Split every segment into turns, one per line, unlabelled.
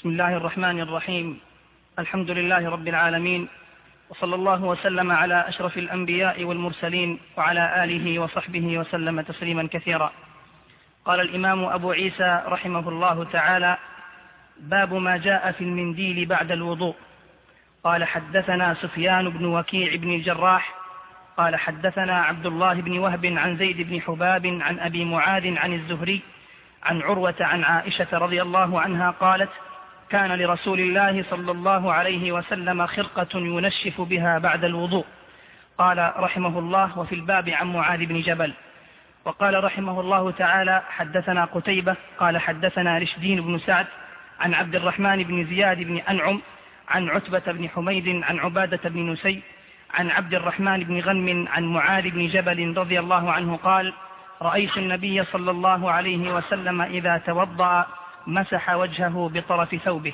بسم الله الرحمن الرحيم. الحمد لله رب العالمين، وصلى الله وسلم على أشرف الأنبياء والمرسلين وعلى آله وصحبه وسلم تسليما كثيرا. قال الإمام أبو عيسى رحمه الله تعالى: باب ما جاء في المنديل بعد الوضوء. قال: حدثنا سفيان بن وكيع بن الجراح قال: حدثنا عبد الله بن وهب عن زيد بن حباب عن أبي معاذ عن الزهري عن عروة عن عائشة رضي الله عنها قالت: كان لرسول الله صلى الله عليه وسلم خرقة ينشف بها بعد الوضوء. قال رحمه الله: وفي الباب عن معاذ بن جبل. وقال رحمه الله تعالى: حدثنا قتيبة قال: حدثنا رشدين بن سعد عن عبد الرحمن بن زياد بن أنعم عن عتبة بن حميد عن عبادة بن نسي عن عبد الرحمن بن غنم عن معاذ بن جبل رضي الله عنه قال: رأيت النبي صلى الله عليه وسلم إذا توضأ مسح وجهه بطرف ثوبه.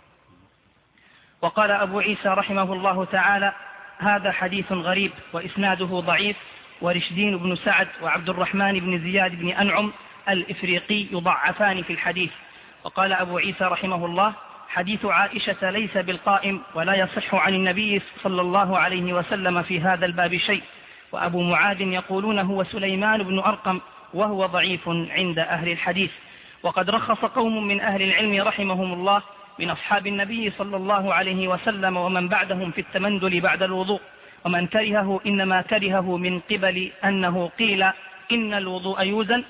وقال أبو عيسى رحمه الله تعالى: هذا حديث غريب وإسناده ضعيف، ورشدين بن سعد وعبد الرحمن بن زياد بن أنعم الإفريقي يضعفان في الحديث. وقال أبو عيسى رحمه الله: حديث عائشة ليس بالقائم، ولا يصح عن النبي صلى الله عليه وسلم في هذا الباب شيء. وأبو معاذ يقولون هو سليمان بن أرقم، وهو ضعيف عند أهل الحديث. وقد رخص قوم من أهل العلم رحمهم الله من أصحاب النبي صلى الله عليه وسلم ومن بعدهم في التمندل بعد الوضوء، ومن كرهه إنما كرهه من قبل أنه قيل إن الوضوء يوزن،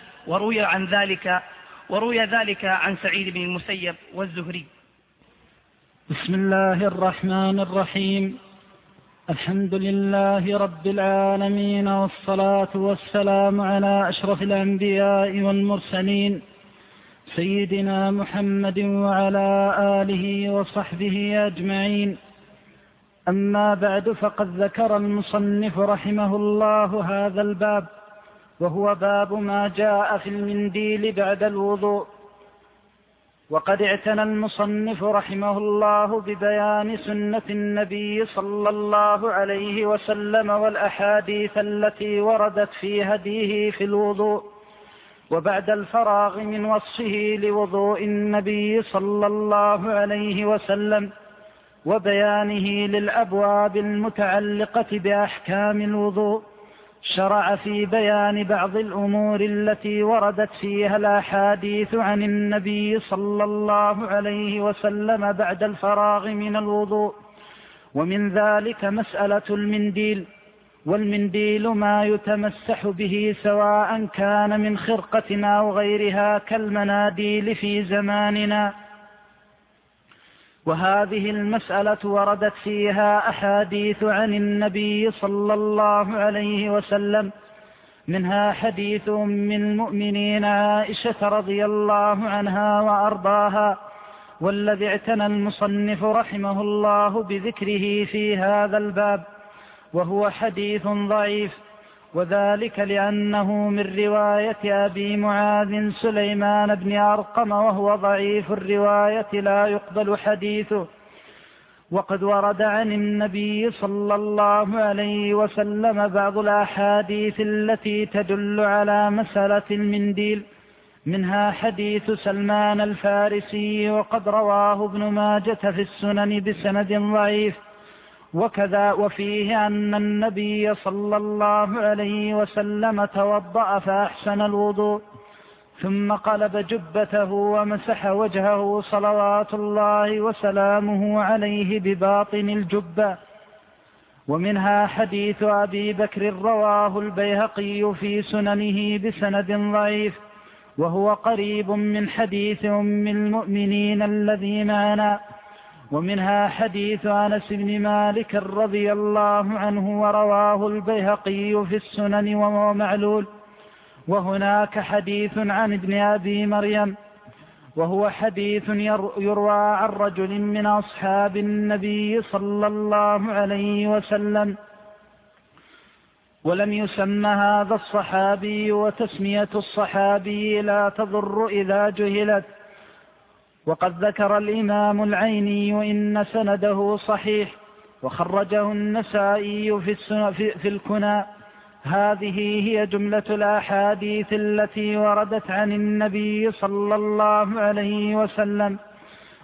وروي ذلك عن سعيد بن المسيب والزهري.
بسم الله الرحمن الرحيم. الحمد لله رب العالمين، والصلاة والسلام على أشرف الأنبياء والمرسلين سيدنا محمد وعلى آله وصحبه أجمعين. أما بعد، فقد ذكر المصنف رحمه الله هذا الباب، وهو باب ما جاء في المنديل بعد الوضوء. وقد اعتنى المصنف رحمه الله ببيان سنة النبي صلى الله عليه وسلم والأحاديث التي وردت في هديه في الوضوء، وبعد الفراغ من وصفه لوضوء النبي صلى الله عليه وسلم وبيانه للأبواب المتعلقة بأحكام الوضوء، شرع في بيان بعض الأمور التي وردت فيها الأحاديث عن النبي صلى الله عليه وسلم بعد الفراغ من الوضوء. ومن ذلك مسألة المنديل. والمنديل ما يتمسح به، سواء كان من خرقة أو غيرها كالمناديل في زماننا. وهذه المسألة وردت فيها أحاديث عن النبي صلى الله عليه وسلم، منها حديث أم المؤمنين عائشة رضي الله عنها وأرضاها، والذي اعتنى المصنف رحمه الله بذكره في هذا الباب، وهو حديث ضعيف، وذلك لأنه من رواية أبي معاذ سليمان بن أرقم، وهو ضعيف الرواية لا يقبل حديثه. وقد ورد عن النبي صلى الله عليه وسلم بعض الأحاديث التي تدل على مسألة المنديل، منها حديث سلمان الفارسي، وقد رواه ابن ماجة في السنن بسند ضعيف. وكذا وفيه أن النبي صلى الله عليه وسلم توضأ فأحسن الوضوء، ثم قلب جبته ومسح وجهه صلوات الله وسلامه عليه بباطن الجبة. ومنها حديث أبي بكر رواه البيهقي في سننه بسند ضعيف، وهو قريب من حديث أم المؤمنين الذي معنا. ومنها حديث أنس بن مالك رضي الله عنه، ورواه البيهقي في السنن وهو معلول. وهناك حديث عن ابن أبي مريم، وهو حديث يروى عن رجل من أصحاب النبي صلى الله عليه وسلم، ولم يسمى هذا الصحابي، وتسمية الصحابي لا تضر إذا جهلت. وقد ذكر الإمام العيني إن سنده صحيح، وخرجه النسائي في الكنى. هذه هي جملة الأحاديث التي وردت عن النبي صلى الله عليه وسلم،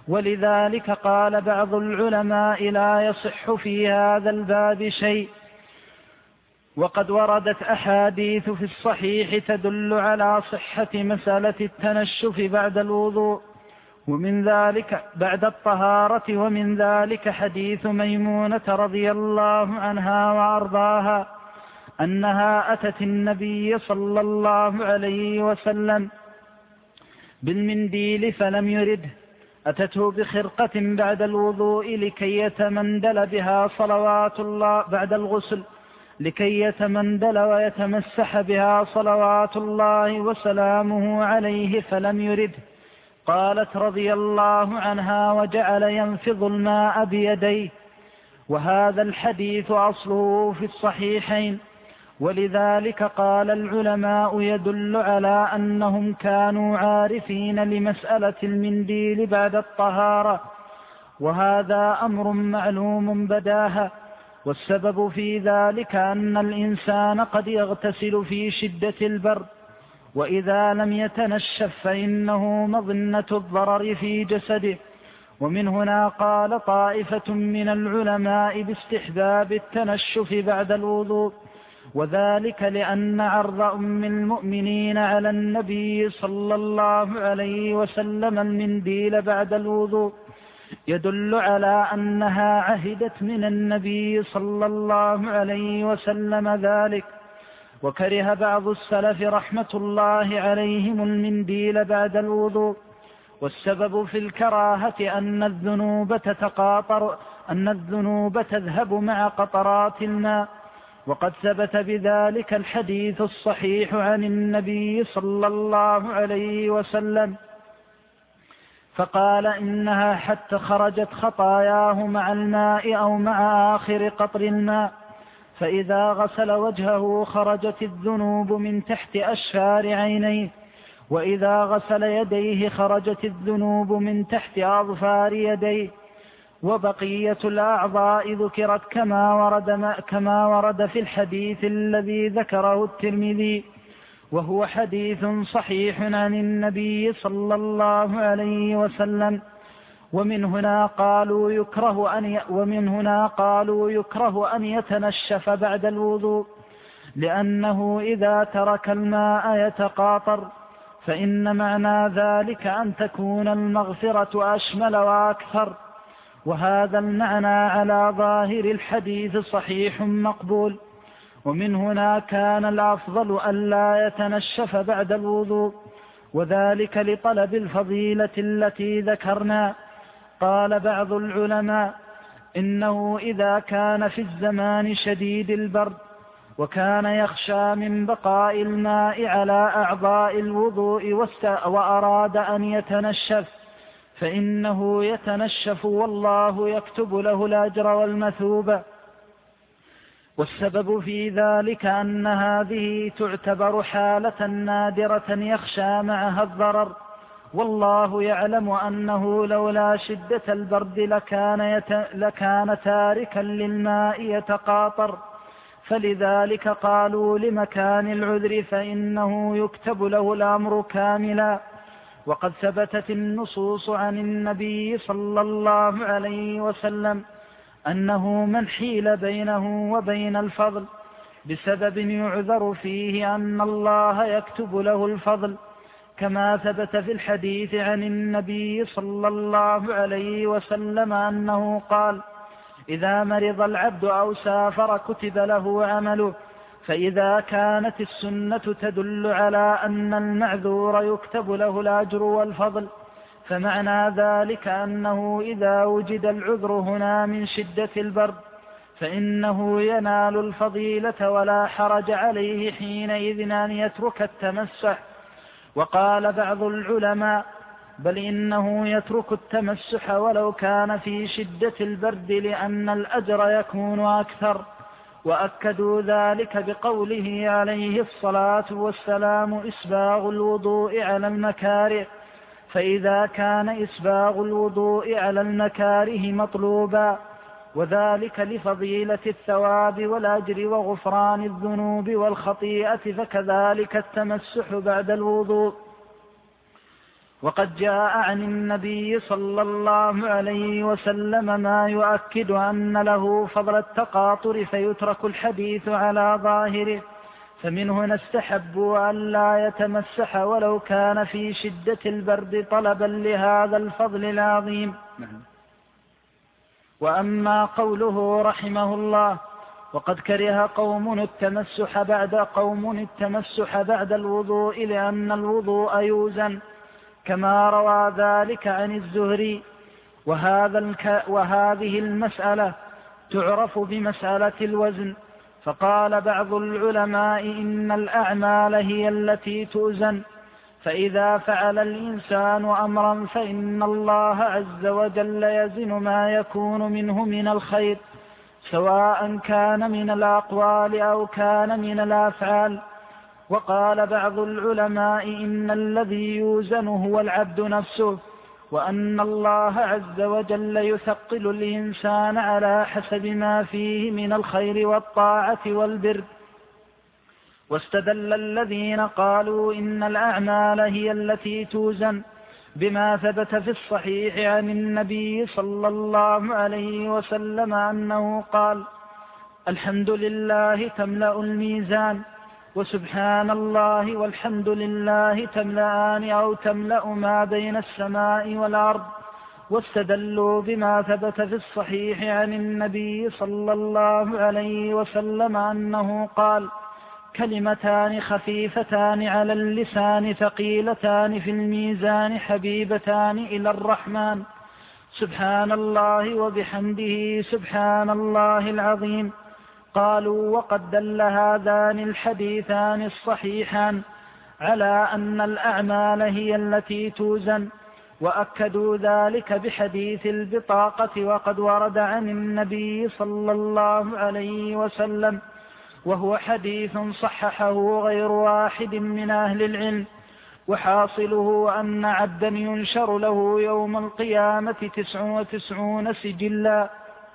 ولذلك قال بعض العلماء لا يصح في هذا الباب شيء. وقد وردت أحاديث في الصحيح تدل على صحة مسألة التنشف بعد الوضوء ومن ذلك بعد الطهارة، ومن ذلك حديث ميمونة رضي الله عنها وأرضاها أنها أتت النبي صلى الله عليه وسلم بالمنديل فلم يرده، أتته بخرقة بعد الوضوء لكي يتمندل بها صلوات الله بعد الغسل، لكي يتمندل ويتمسح بها صلوات الله وسلامه عليه فلم يرده. قالت رضي الله عنها وجعل ينفض الماء بيديه. وهذا الحديث أصله في الصحيحين، ولذلك قال العلماء يدل على أنهم كانوا عارفين لمسألة المنديل بعد الطهارة، وهذا أمر معلوم بداهة. والسبب في ذلك أن الإنسان قد يغتسل في شدة البرد، وإذا لم يتنشف فإنه مظنة الضرر في جسده. ومن هنا قال طائفة من العلماء باستحباب التنشف بعد الوضوء، وذلك لأن عرض أم المؤمنين على النبي صلى الله عليه وسلم المنديل بعد الوضوء يدل على أنها عهدت من النبي صلى الله عليه وسلم ذلك. وكره بعض السلف رحمة الله عليهم المنديل بعد الوضوء، والسبب في الكراهة أن الذنوب تذهب مع قطرات الماء، وقد ثبت بذلك الحديث الصحيح عن النبي صلى الله عليه وسلم فقال إنها حتى خرجت خطاياه مع الماء أو مع آخر قطر الماء، فإذا غسل وجهه خرجت الذنوب من تحت أشفار عينيه، وإذا غسل يديه خرجت الذنوب من تحت أظفار يديه. وبقية الأعضاء ذكرت كما ورد في الحديث الذي ذكره الترمذي، وهو حديث صحيح عن النبي صلى الله عليه وسلم. ومن هنا قالوا يكره أن يتنشف بعد الوضوء، لأنه إذا ترك الماء يتقاطر، فإن معنى ذلك أن تكون المغفرة أشمل وأكثر، وهذا المعنى على ظاهر الحديث صحيح مقبول. ومن هنا كان الأفضل ألا يتنشف بعد الوضوء، وذلك لطلب الفضيلة التي ذكرنا. قال بعض العلماء إنه إذا كان في الزمان شديد البرد وكان يخشى من بقاء الماء على أعضاء الوضوء وأراد أن يتنشف فإنه يتنشف والله يكتب له الأجر والمثوبة. والسبب في ذلك أن هذه تعتبر حالة نادرة يخشى معها الضرر، والله يعلم أنه لولا شدة البرد لكان تاركا للماء يتقاطر، فلذلك قالوا لمكان العذر فإنه يكتب له الأمر كاملا. وقد ثبتت النصوص عن النبي صلى الله عليه وسلم أنه من حيل بينه وبين الفضل بسبب يعذر فيه أن الله يكتب له الفضل، كما ثبت في الحديث عن النبي صلى الله عليه وسلم أنه قال: إذا مرض العبد أو سافر كتب له عمله. فإذا كانت السنة تدل على أن المعذور يكتب له الأجر والفضل، فمعنى ذلك أنه إذا وجد العذر هنا من شدة البرد فإنه ينال الفضيلة ولا حرج عليه حينئذ أن يترك التمسح. وقال بعض العلماء: بل إنه يترك التمسح ولو كان في شدة البرد لأن الأجر يكون أكثر. وأكدوا ذلك بقوله عليه الصلاة والسلام: إسباغ الوضوء على المكاره، فإذا كان إسباغ الوضوء على المكاره مطلوبا، وذلك لفضيلة الثواب والأجر وغفران الذنوب والخطيئة، فكذلك التمسح بعد الوضوء. وقد جاء عن النبي صلى الله عليه وسلم ما يؤكد أن له فضل التقاطر فيترك الحديث على ظاهره، فمن هنا استحبوا أن لا يتمسح ولو كان في شدة البرد طلبا لهذا الفضل العظيم. وأما قوله رحمه الله وقد كره قوم التمسح بعد الوضوء لأن الوضوء يوزن، كما روى ذلك عن الزهري، وهذه المسألة تعرف بمسألة الوزن. فقال بعض العلماء إن الأعمال هي التي توزن، فإذا فعل الإنسان أمرا فإن الله عز وجل يزن ما يكون منه من الخير، سواء كان من الأقوال أو كان من الأفعال. وقال بعض العلماء إن الذي يوزن هو العبد نفسه، وأن الله عز وجل يثقل الإنسان على حسب ما فيه من الخير والطاعة والبر. واستدل الذين قالوا إن الأعمال هي التي توزن بما ثبت في الصحيح عن النبي صلى الله عليه وسلم أنه قال: الحمد لله تملأ الميزان، وسبحان الله والحمد لله تملأان أو تملأ ما بين السماء والأرض. واستدلوا بما ثبت في الصحيح عن النبي صلى الله عليه وسلم أنه قال: كلمتان خفيفتان على اللسان ثقيلتان في الميزان حبيبتان إلى الرحمن، سبحان الله وبحمده سبحان الله العظيم. قالوا: وقد دل هذان الحديثان الصحيحان على أن الأعمال هي التي توزن، وأكدوا ذلك بحديث البطاقة، وقد ورد عن النبي صلى الله عليه وسلم، وهو حديث صححه غير واحد من أهل العلم. وحاصله أن عبدا ينشر له يوم القيامة 99 سجلا،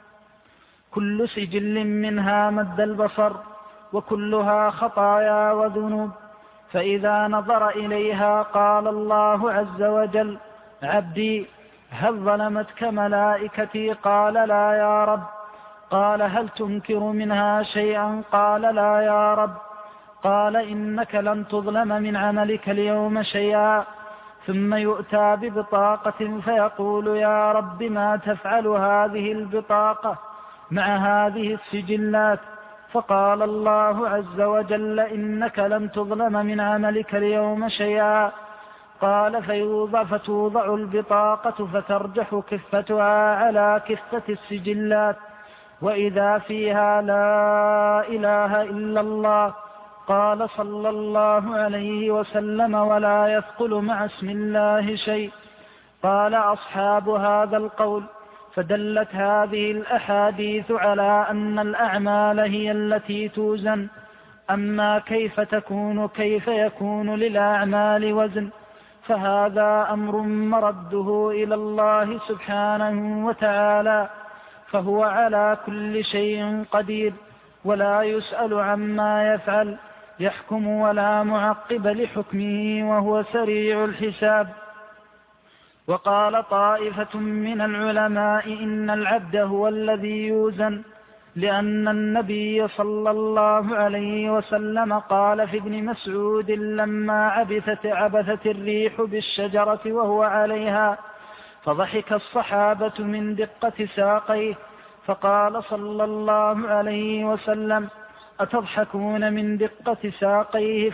كل سجل منها مد البصر، وكلها خطايا وذنوب، فإذا نظر إليها قال الله عز وجل: عبدي هل ظلمتك ملائكتي؟ قال: لا يا رب. قال: هل تنكر منها شيئا؟ قال: لا يا رب. قال: إنك لن تظلم من عملك اليوم شيئا. ثم يؤتى ببطاقة فيقول: يا رب ما تفعل هذه البطاقة مع هذه السجلات؟ فقال الله عز وجل: إنك لن تظلم من عملك اليوم شيئا. قال: فتوضع البطاقة فترجح كفتها على كفة السجلات، وإذا فيها لا إله إلا الله. قال صلى الله عليه وسلم: ولا يثقل مع اسم الله شيء. قال أصحاب هذا القول: فدلت هذه الأحاديث على أن الأعمال هي التي توزن. أما كيف يكون للأعمال وزن، فهذا أمر مرده إلى الله سبحانه وتعالى، فهو على كل شيء قدير، ولا يسأل عما يفعل، يحكم ولا معقب لحكمه، وهو سريع الحساب. وقال طائفة من العلماء إن العبد هو الذي يوزن، لأن النبي صلى الله عليه وسلم قال في ابن مسعود لما عبثت الريح بالشجرة وهو عليها، فضحك الصحابة من دقة ساقيه، فقال صلى الله عليه وسلم: أتضحكون من دقة ساقيه؟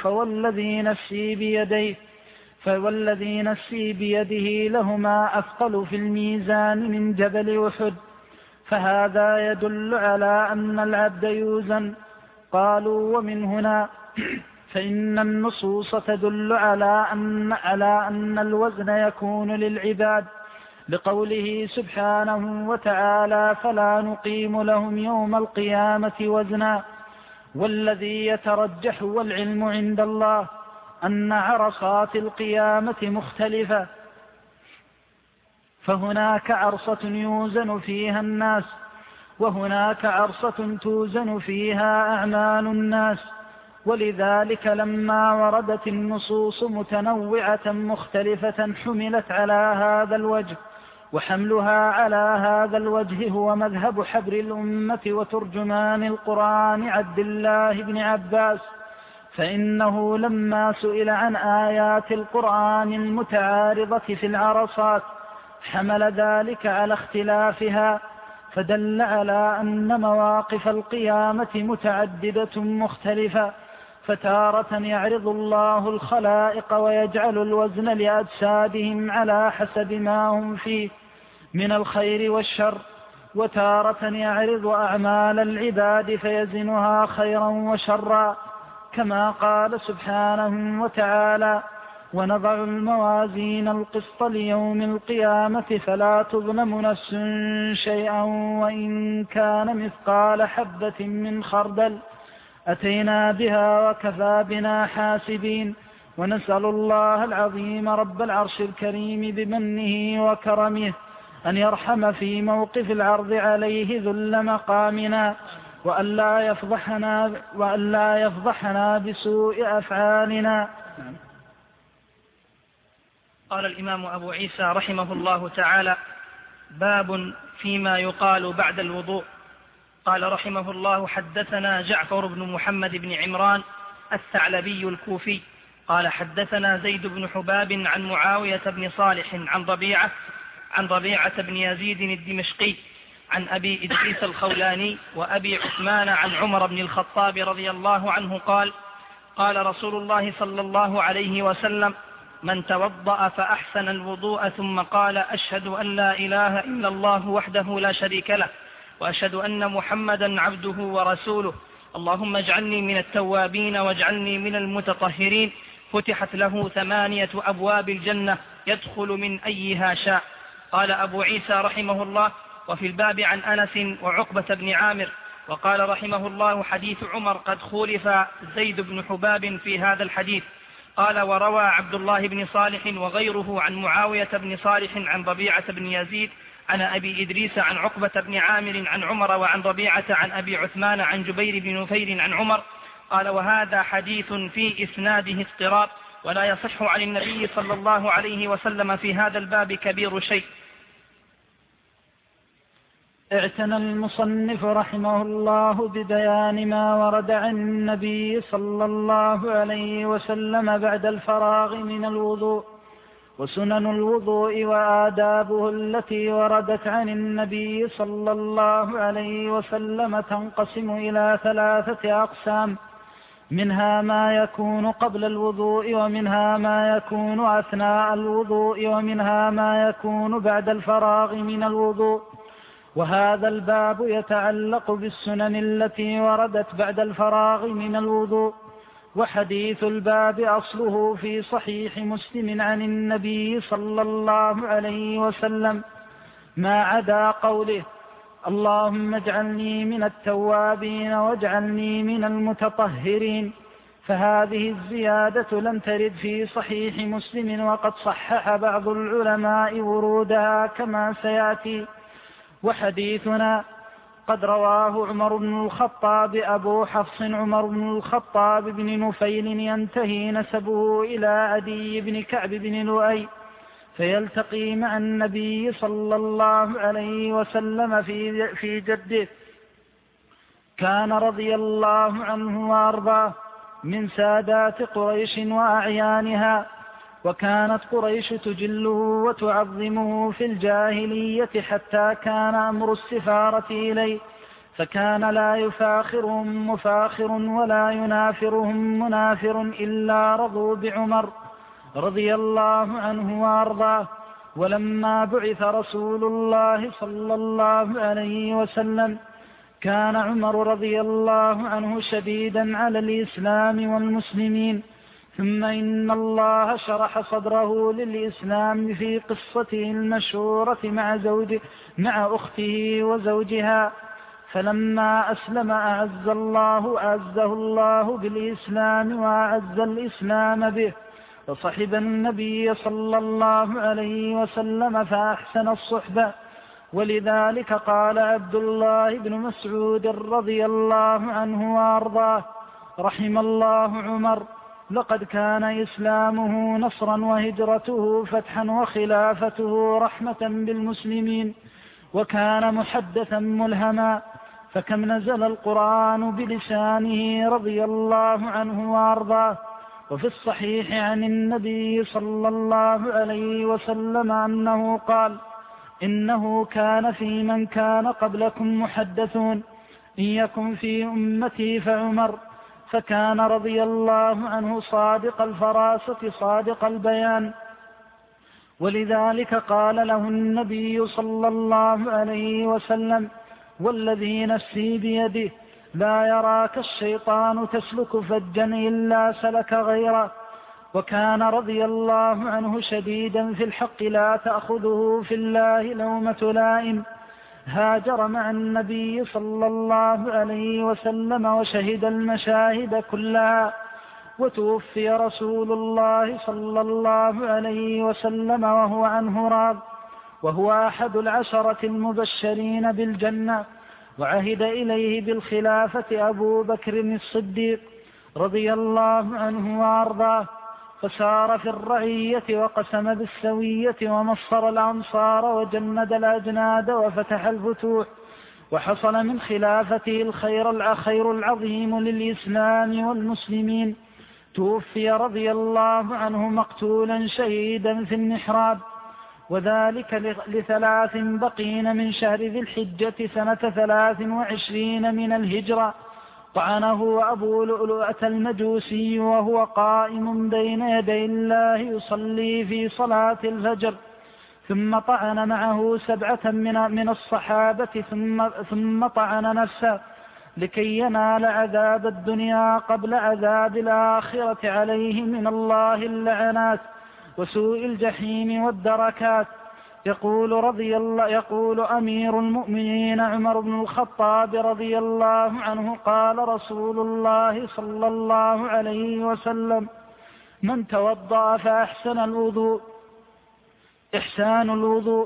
فوالذي نفسي بيده لهما أثقل في الميزان من جبل أحد. فهذا يدل على أن العبد يوزن. قالوا: ومن هنا فإن النصوص تدل على أن الوزن يكون للعباد، لقوله سبحانه وتعالى: فلا نقيم لهم يوم القيامة وزنا. والذي يترجح والعلم عند الله أن عرصات القيامة مختلفة، فهناك عرصة يوزن فيها الناس، وهناك عرصة توزن فيها أعمال الناس. ولذلك لما وردت النصوص متنوعة مختلفة حملت على هذا الوجه، وحملها على هذا الوجه هو مذهب حبر الأمة وترجمان القرآن عبد الله بن عباس، فإنه لما سئل عن آيات القرآن المتعارضة في العرصات حمل ذلك على اختلافها، فدل على أن مواقف القيامة متعددة مختلفة، فتارة يعرض الله الخلائق ويجعل الوزن لأجسادهم على حسب ما هم فيه من الخير والشر، وتارة يعرض أعمال العباد فيزنها خيرا وشرا، كما قال سبحانه وتعالى: ونضع الموازين القسط ليوم القيامة فلا تظلم نفس شيئا وإن كان مثقال حبة من خردل أتينا بها وكفى بنا حاسبين. ونسأل الله العظيم رب العرش الكريم بمنه وكرمه أن يرحم في موقف العرض عليه ذل مقامنا، وألا يفضحنا بسوء أفعالنا.
قال الإمام أبو عيسى رحمه الله تعالى: باب فيما يقال بعد الوضوء. قال رحمه الله: حدثنا جعفر بن محمد بن عمران الثعلبي الكوفي قال حدثنا زيد بن حباب عن معاوية بن صالح عن ربيعة بن يزيد الدمشقي عن أبي إدريس الخولاني وأبي عثمان عن عمر بن الخطاب رضي الله عنه قال: قال رسول الله صلى الله عليه وسلم: من توضأ فأحسن الوضوء ثم قال: أشهد أن لا إله إلا الله وحده لا شريك له وأشهد أن محمدا عبده ورسوله اللهم اجعلني من التوابين واجعلني من المتطهرين، فتحت له 8 أبواب الجنة يدخل من أيها شاء. قال أبو عيسى رحمه الله: وفي الباب عن أنس وعقبة بن عامر. وقال رحمه الله: حديث عمر قد خولف زيد بن حباب في هذا الحديث. قال: وروى عبد الله بن صالح وغيره عن معاوية بن صالح عن ربيعة بن يزيد عن أبي إدريس عن عقبة بن عامر عن عمر وعن ربيعة عن أبي عثمان عن جبير بن نفير عن عمر. قال: وهذا حديث في إسناده اضطراب ولا يصح عن النبي صلى الله عليه وسلم في هذا الباب كبير شيء.
اعتنى المصنف رحمه الله ببيان ما ورد عن النبي صلى الله عليه وسلم بعد الفراغ من الوضوء، وسنن الوضوء وآدابه التي وردت عن النبي صلى الله عليه وسلم تنقسم إلى 3 أقسام: منها ما يكون قبل الوضوء، ومنها ما يكون أثناء الوضوء، ومنها ما يكون بعد الفراغ من الوضوء. وهذا الباب يتعلق بالسنن التي وردت بعد الفراغ من الوضوء. وحديث الباب أصله في صحيح مسلم عن النبي صلى الله عليه وسلم ما عدا قوله: اللهم اجعلني من التوابين واجعلني من المتطهرين، فهذه الزيادة لم ترد في صحيح مسلم، وقد صحح بعض العلماء ورودها كما سيأتي. وحديثنا قد رواه عمر بن الخطاب أبو حفص عمر بن الخطاب بن نفيل ينتهي نسبه إلى عدي بن كعب بن لؤي، فيلتقي مع النبي صلى الله عليه وسلم في جده. كان رضي الله عنه وأرضاه من سادات قريش وأعيانها، وكانت قريش تجله وتعظمه في الجاهلية حتى كان أمر السفارة إليه، فكان لا يفاخرهم مفاخر ولا ينافرهم منافر إلا رضوا بعمر رضي الله عنه وأرضاه. ولما بعث رسول الله صلى الله عليه وسلم كان عمر رضي الله عنه شديدا على الإسلام والمسلمين، ثم إن الله شرح صدره للإسلام في قصته المشهورة مع أخته وزوجها، فلما أسلم أعزه الله بالإسلام وأعز الإسلام به، وصحب النبي صلى الله عليه وسلم فأحسن الصحبة. ولذلك قال عبد الله بن مسعود رضي الله عنه وأرضاه: رحم الله عمر، لقد كان إسلامه نصرا وهجرته فتحا وخلافته رحمة بالمسلمين، وكان محدثا ملهما، فكم نزل القرآن بلسانه رضي الله عنه وأرضاه. وفي الصحيح عن النبي صلى الله عليه وسلم أنه قال: إنه كان في من كان قبلكم محدثون، إن يكن في أمتي فعمر، فكان رضي الله عنه صادق الفراسة صادق البيان. ولذلك قال له النبي صلى الله عليه وسلم: والذي نفسي بيده لا يراك الشيطان تسلك فجا إلا سلك غيره. وكان رضي الله عنه شديدا في الحق لا تأخذه في الله لومة لائم. هاجر مع النبي صلى الله عليه وسلم وشهد المشاهد كلها، وتوفي رسول الله صلى الله عليه وسلم وهو عنه راض، وهو أحد العشرة المبشرين بالجنة. وعهد إليه بالخلافة أبو بكر الصديق رضي الله عنه وأرضاه، فسار في الرعية وقسم بالسوية ومصر الأنصار وجند الأجناد وفتح الفتوح، وحصل من خلافته الخير العظيم للإسلام والمسلمين. توفي رضي الله عنه مقتولا شهيدا في المحراب، وذلك ل3 بقين من شهر ذي الحجة سنة 23 من الهجرة. طعنه أبو لؤلؤة المجوسي وهو قائم بين يدي الله يصلي في صلاة الفجر، ثم طعن معه 7 من الصحابة، ثم طعن نفسه لكي ينال عذاب الدنيا قبل عذاب الآخرة عليه من الله اللعنات وسوء الجحيم والدركات. يقول أمير المؤمنين عمر بن الخطاب رضي الله عنه: قال رسول الله صلى الله عليه وسلم: من توضأ فأحسن الوضوء، إحسان الوضوء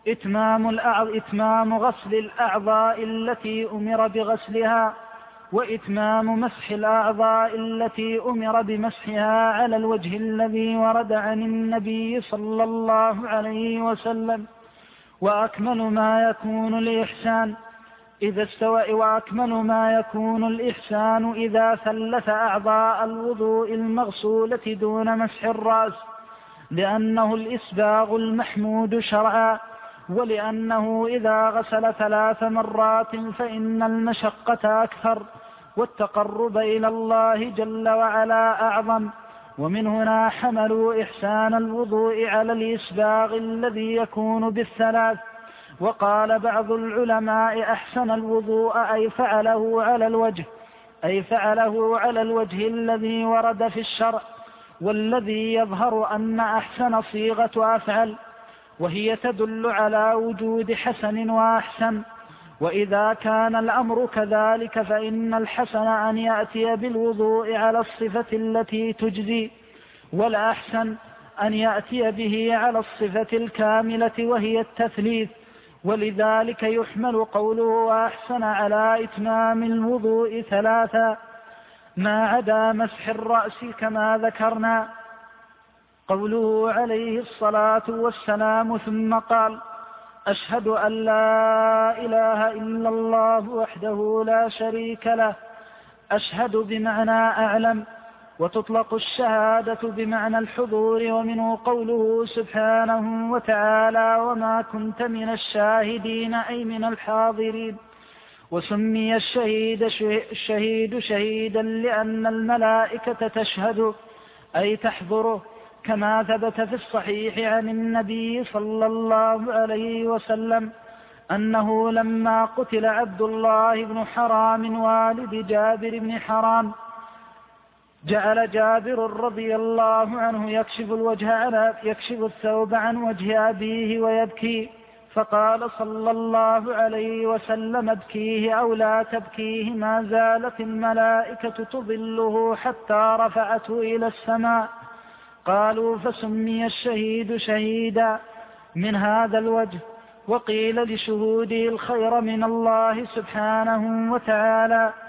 إتمام غسل الأعضاء التي أمر بغسلها، وإتمام مسح الأعضاء التي أمر بمسحها على الوجه الذي ورد عن النبي صلى الله عليه وسلم. وأكمل ما يكون الإحسان إذا ثلث أعضاء الوضوء المغسولة دون مسح الرأس، لأنه الإسباغ المحمود شرعا، ولأنه إذا غسل 3 مرات فإن المشقة أكثر والتقرب إلى الله جل وعلا أعظم. ومن هنا حملوا إحسان الوضوء على الإسباغ الذي يكون ب3. وقال بعض العلماء: أحسن الوضوء أي فعله على الوجه الذي ورد في الشرع، والذي يظهر أن أحسن صيغة أفعل، وهي تدل على وجود حسن وأحسن. وإذا كان الأمر كذلك فإن الحسن أن يأتي بالوضوء على الصفة التي تجزي، والأحسن أن يأتي به على الصفة الكاملة وهي التثليث. ولذلك يحمل قوله وأحسن على إتمام الوضوء 3 ما عدا مسح الرأس كما ذكرنا. قوله عليه الصلاة والسلام: ثم قال: أشهد أن لا إله إلا الله وحده لا شريك له. أشهد بمعنى أعلم، وتطلق الشهادة بمعنى الحضور، ومنه قوله سبحانه وتعالى: وما كنت من الشاهدين أي من الحاضرين. وسمي الشهيد شهيدا لأن الملائكة تشهد أي تحضره، كما ثبت في الصحيح عن النبي صلى الله عليه وسلم أنه لما قتل عبد الله بن حرام والد جابر بن حرام جعل جابر رضي الله عنه يكشف الثوب عن وجه أبيه ويبكي، فقال صلى الله عليه وسلم: ابكيه أو لا تبكيه، ما زالت الملائكة تظله حتى رفعته إلى السماء. قالوا: فسمي الشهيد شهيدا من هذا الوجه. وقيل: لشهوده الخير من الله سبحانه وتعالى.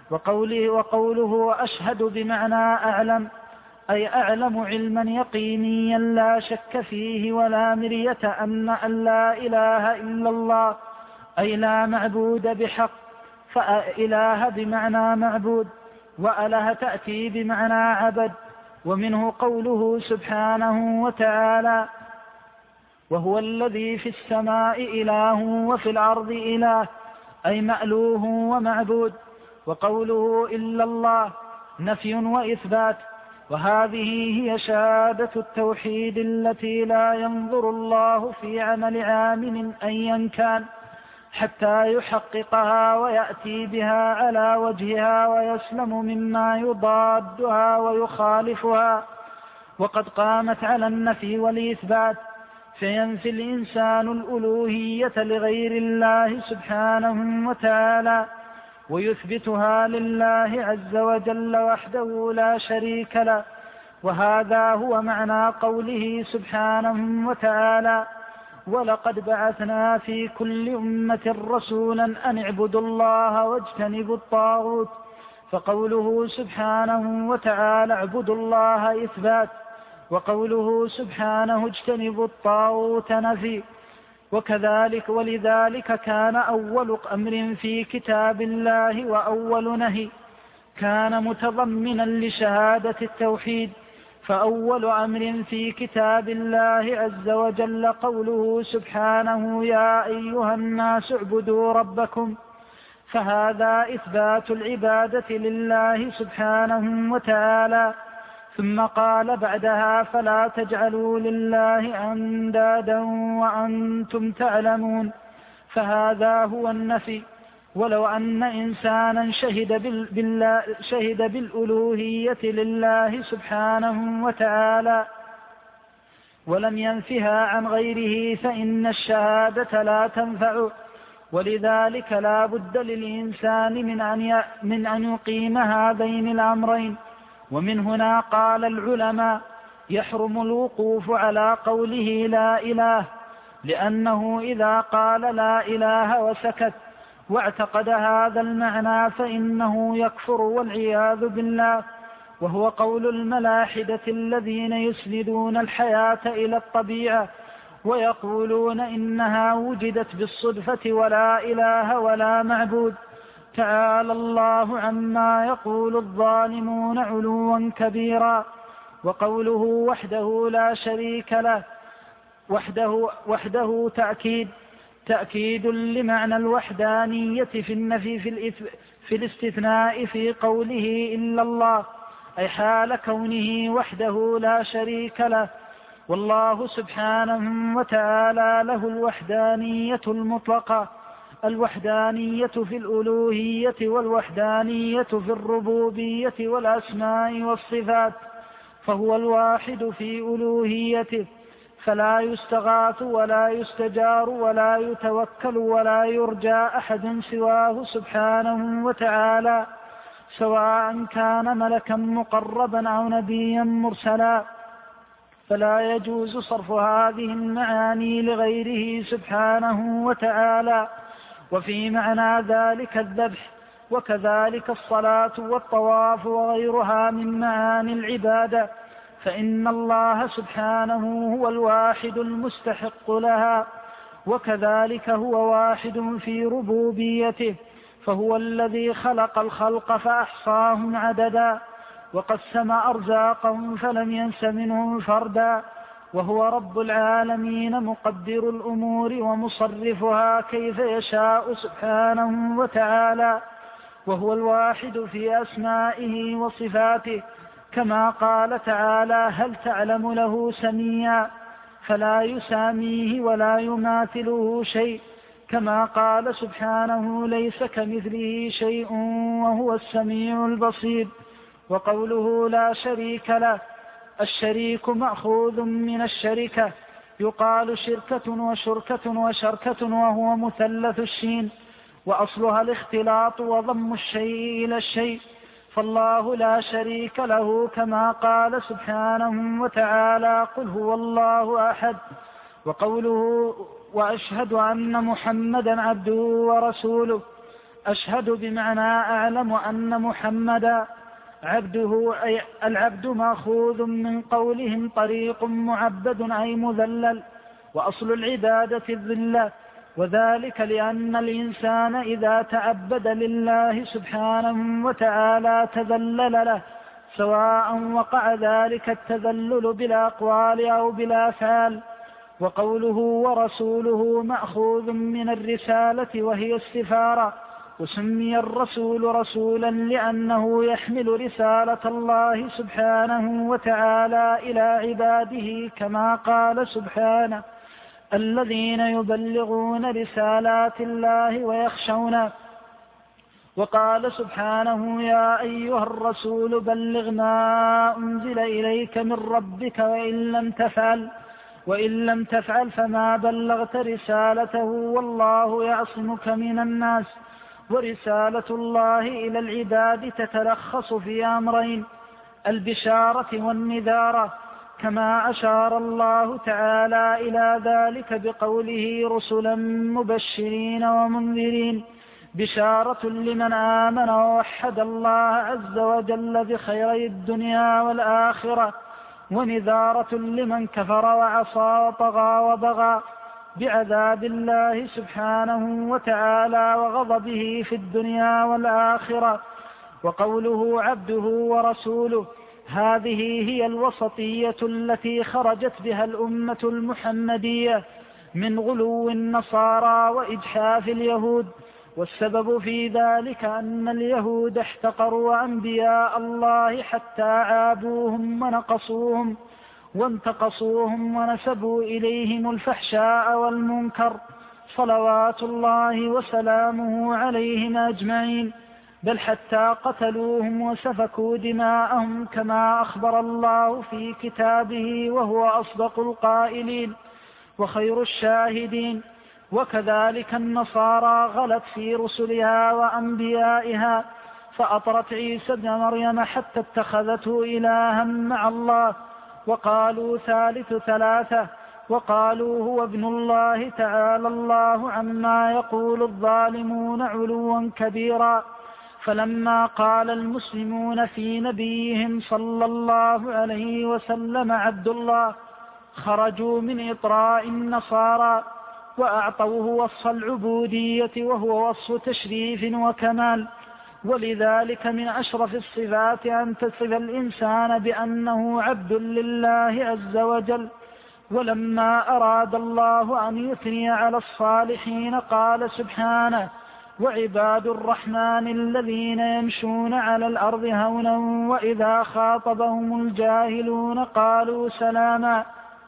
وقوله أشهد بمعنى أعلم، أي أعلم علما يقينيا لا شك فيه ولا مرية أن لا إله إلا الله، أي لا معبود بحق، فإله بمعنى معبود، وأله تأتي بمعنى عبد. ومنه قوله سبحانه وتعالى: وهو الذي في السماء إله وفي الأرض إله، أي مألوه ومعبود. وقوله إلا الله نفي وإثبات، وهذه هي شهادة التوحيد التي لا ينظر الله في عمل عامل أيا كان حتى يحققها ويأتي بها على وجهها ويسلم مما يضادها ويخالفها. وقد قامت على النفي والإثبات، فينفي الإنسان الألوهية لغير الله سبحانه وتعالى، ويثبتها لله عز وجل وحده لا شريك له. وهذا هو معنى قوله سبحانه وتعالى: ولقد بعثنا في كل أمة رسولا أن اعبدوا الله واجتنبوا الطاغوت. فقوله سبحانه وتعالى اعبدوا الله إثبات، وقوله سبحانه اجتنبوا الطاغوت نفي. ولذلك كان أول أمر في كتاب الله وأول نهي كان متضمنا لشهادة التوحيد. فأول أمر في كتاب الله عز وجل قوله سبحانه: يا أيها الناس اعبدوا ربكم، فهذا إثبات العبادة لله سبحانه وتعالى. ثم قال بعدها: فلا تجعلوا لله أندادا وأنتم تعلمون، فهذا هو النفي. ولو أن إنسانا شهد بالألوهية لله سبحانه وتعالى ولم ينفها عن غيره فإن الشهادة لا تنفع. ولذلك لا بد للإنسان من أن يقيم هذين الأمرين. ومن هنا قال العلماء: يحرم الوقوف على قوله لا إله، لأنه إذا قال لا إله وسكت واعتقد هذا المعنى فإنه يكفر والعياذ بالله. وهو قول الملاحدة الذين يسندون الحياة إلى الطبيعة ويقولون إنها وجدت بالصدفة ولا إله ولا معبود. تعالى الله عما يقول الظالمون علوا كبيرا. وقوله وحده لا شريك له، وحده تأكيد لمعنى الوحدانية في النفي في الاستثناء في قوله إلا الله، أي حال كونه وحده لا شريك له. والله سبحانه وتعالى له الوحدانية المطلقة، الوحدانية في الألوهية والوحدانية في الربوبية والأسماء والصفات، فهو الواحد في ألوهيته، فلا يستغاث ولا يستجار ولا يتوكل ولا يرجى أحد سواه سبحانه وتعالى، سواء كان ملكا مقربا أو نبيا مرسلا. فلا يجوز صرف هذه المعاني لغيره سبحانه وتعالى. وفي معنى ذلك الذبح، وكذلك الصلاة والطواف وغيرها من معاني العبادة، فإن الله سبحانه هو الواحد المستحق لها. وكذلك هو واحد في ربوبيته، فهو الذي خلق الخلق فأحصاهم عددا، وقسم أرزاقهم فلم ينس منهم فردا، وهو رب العالمين مقدر الأمور ومصرفها كيف يشاء سبحانه وتعالى. وهو الواحد في أسمائه وصفاته، كما قال تعالى: هل تعلم له سميا، فلا يساميه ولا يماثله شيء، كما قال سبحانه: ليس كمثله شيء وهو السميع البصير. وقوله لا شريك له، الشريك مأخوذ من الشركة، يقال شركة وشركة وشركة، وهو مثلث الشين، وأصلها الاختلاط وضم الشيء إلى الشيء، فالله لا شريك له، كما قال سبحانه وتعالى: قل هو الله أحد. وقوله وأشهد أن محمدا عبده ورسوله، أشهد بمعنى أعلم أن محمدا عبده، أي العبد مأخوذ من قولهم طريق معبد أي مذلل، وأصل العبادة الذلة، وذلك لأن الإنسان إذا تعبد لله سبحانه وتعالى تذلل له، سواء وقع ذلك التذلل بالأقوال أو بالأفعال. وقوله ورسوله مأخوذ من الرسالة وهي السفارة، وسمي الرسول رسولا لأنه يحمل رسالة الله سبحانه وتعالى إلى عباده، كما قال سبحانه الذين يبلغون رسالات الله ويخشونه. وقال سبحانه يا أيها الرسول بلغ ما أنزل إليك من ربك وإن لم تفعل فما بلغت رسالته والله يعصمك من الناس. ورسالة الله إلى العباد تتلخص في أمرين: البشارة والنذارة، كما أشار الله تعالى إلى ذلك بقوله رسلا مبشرين ومنذرين، بشارة لمن آمن ووحد الله عز وجل بخيري الدنيا والآخرة، ونذارة لمن كفر وعصى وطغى وبغى بعذاب الله سبحانه وتعالى وغضبه في الدنيا والآخرة. وقوله عبده ورسوله هذه هي الوسطية التي خرجت بها الأمة المحمدية من غلو النصارى وإجحاف اليهود، والسبب في ذلك أن اليهود احتقروا أنبياء الله حتى عابوهم ونقصوهم وانتقصوهم ونسبوا إليهم الفحشاء والمنكر صلوات الله وسلامه عليهم أجمعين، بل حتى قتلوهم وسفكوا دماءهم، كما أخبر الله في كتابه وهو أصدق القائلين وخير الشاهدين. وكذلك النصارى غلت في رسلها وأنبيائها، فأطرت عيسى ابن مريم حتى اتخذته إلها مع الله، وقالوا ثالث ثلاثة، وقالوا هو ابن الله تعالى الله عما يقول الظالمون علوا كبيرا. فلما قال المسلمون في نبيهم صلى الله عليه وسلم عبد الله خرجوا من إطراء النصارى وأعطوه وصف العبودية وهو وصف تشريف وكمال. ولذلك من أشرف الصفات أن تصف الإنسان بأنه عبد لله عز وجل. ولما أراد الله أن يثني على الصالحين قال سبحانه وعباد الرحمن الذين يمشون على الأرض هونا وإذا خاطبهم الجاهلون قالوا سلاما،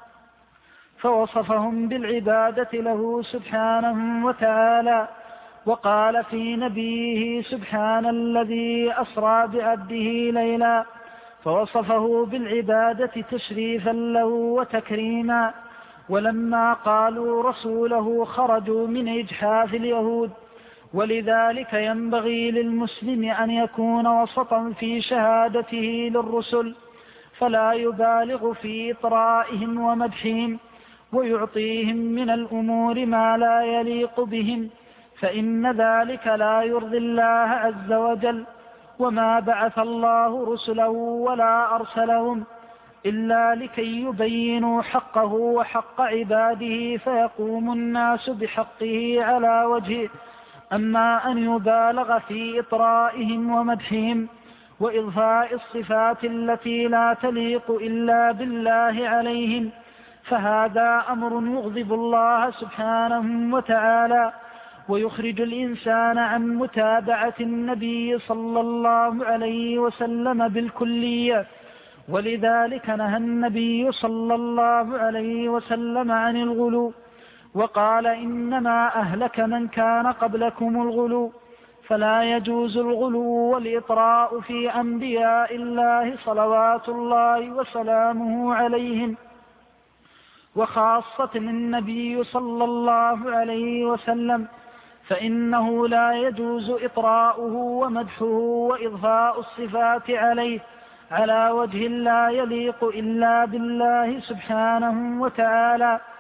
فوصفهم بالعبادة له سبحانه وتعالى. وقال في نبيه سبحان الذي أسرى بعبده ليلا، فوصفه بالعبادة تشريفا له وتكريما. ولما قالوا رسوله خرجوا من إجحاف اليهود. ولذلك ينبغي للمسلم أن يكون وسطا في شهادته للرسل، فلا يبالغ في إطرائهم ومدحهم ويعطيهم من الأمور ما لا يليق بهم، فإن ذلك لا يرضي الله عز وجل. وما بعث الله رسله ولا أرسلهم إلا لكي يبينوا حقه وحق عباده فيقوم الناس بحقه على وجهه. أما أن يبالغ في إطرائهم ومدحهم وإضفاء الصفات التي لا تليق إلا بالله عليهم فهذا أمر يغضب الله سبحانه وتعالى ويخرج الإنسان عن متابعة النبي صلى الله عليه وسلم بالكلية. ولذلك نهى النبي صلى الله عليه وسلم عن الغلو، وقال إنما أهلك من كان قبلكم الغلو، فلا يجوز الغلو والإطراء في أنبياء الله صلوات الله وسلامه عليهم، وخاصة النبي صلى الله عليه وسلم، فإنه لا يجوز إطراؤه ومدحه وإضفاء الصفات عليه على وجه لا يليق إلا بالله سبحانه وتعالى،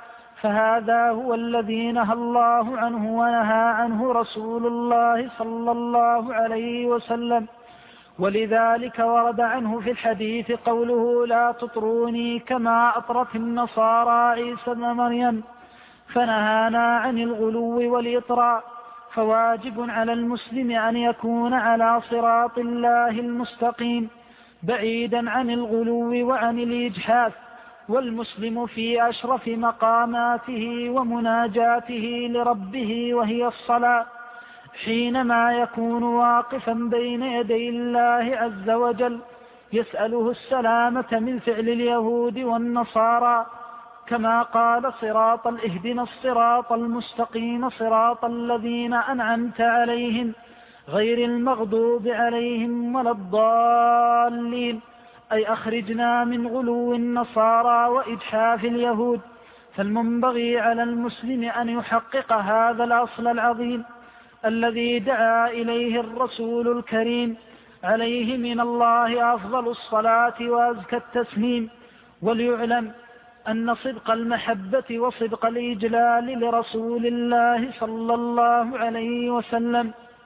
فهذا هو الذي نهى الله عنه ونهى عنه رسول الله صلى الله عليه وسلم. ولذلك ورد عنه في الحديث قوله: لا تطروني كما أطرت النصارى عيسى بن مريم، فنهانا عن الغلو والإطراء. فواجب على المسلم أن يكون على صراط الله المستقيم بعيدا عن الغلو وعن الإجحاف، والمسلم في أشرف مقاماته ومناجاته لربه وهي الصلاة، حينما يكون واقفا بين يدي الله عز وجل يسأله السلامة من فعل اليهود والنصارى، كما قال: اهدنا الصراط المستقيم صراط الذين أنعمت عليهم غير المغضوب عليهم ولا الضالين، أي أخرجنا من غلو النصارى وإجحاف اليهود. فالمنبغي على المسلم أن يحقق هذا الأصل العظيم الذي دعا إليه الرسول الكريم عليه من الله أفضل الصلاة وأزكى التسليم. وليعلم أن صدق المحبة وصدق الإجلال لرسول الله صلى الله عليه وسلم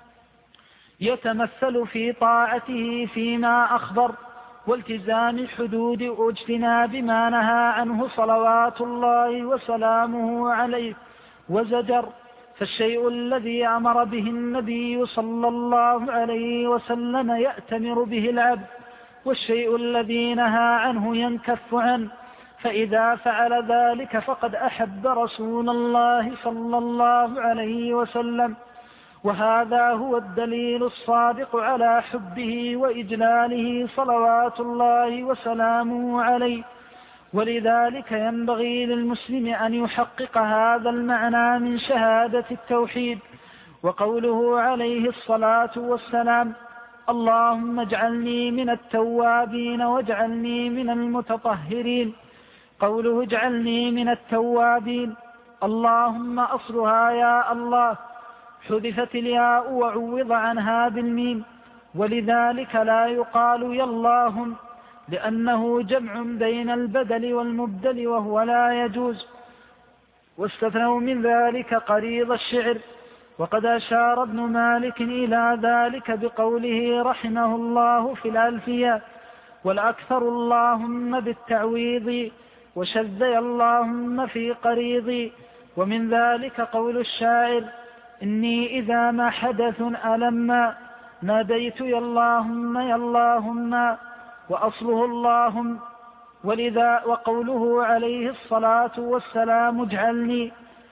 يتمثل في طاعته فيما أخبر، والتزام الحدود واجتناب ما نهى عنه صلوات الله وسلامه عليه وزجر. فالشيء الذي أمر به النبي صلى الله عليه وسلم يأتمر به العبد، والشيء الذي نهى عنه ينكف عنه، فإذا فعل ذلك فقد أحب رسول الله صلى الله عليه وسلم. وهذا هو الدليل الصادق على حبه وإجلاله صلوات الله وسلامه عليه. ولذلك ينبغي للمسلم أن يحقق هذا المعنى من شهادة التوحيد. وقوله عليه الصلاة والسلام: اللهم اجعلني من التوابين واجعلني من المتطهرين. قوله اجعلني من التوابين، اللهم أصلها يا الله، حذفت الياء وعوض عنها بالميم، ولذلك لا يقال يا اللهم، لأنه جمع بين البدل والمبدل وهو لا يجوز. واستثنوا من ذلك قريض الشعر، وقد أشار ابن مالك إلى ذلك بقوله رحمه الله في الألفية: والأكثر اللهم بالتعويض، وشذي اللهم في قريضي. ومن ذلك قول الشاعر: إني إذا ما حدث ألما ناديت يا اللهم يا اللهم، وأصله اللهم. ولذا وقوله عليه الصلاة والسلام اجعلني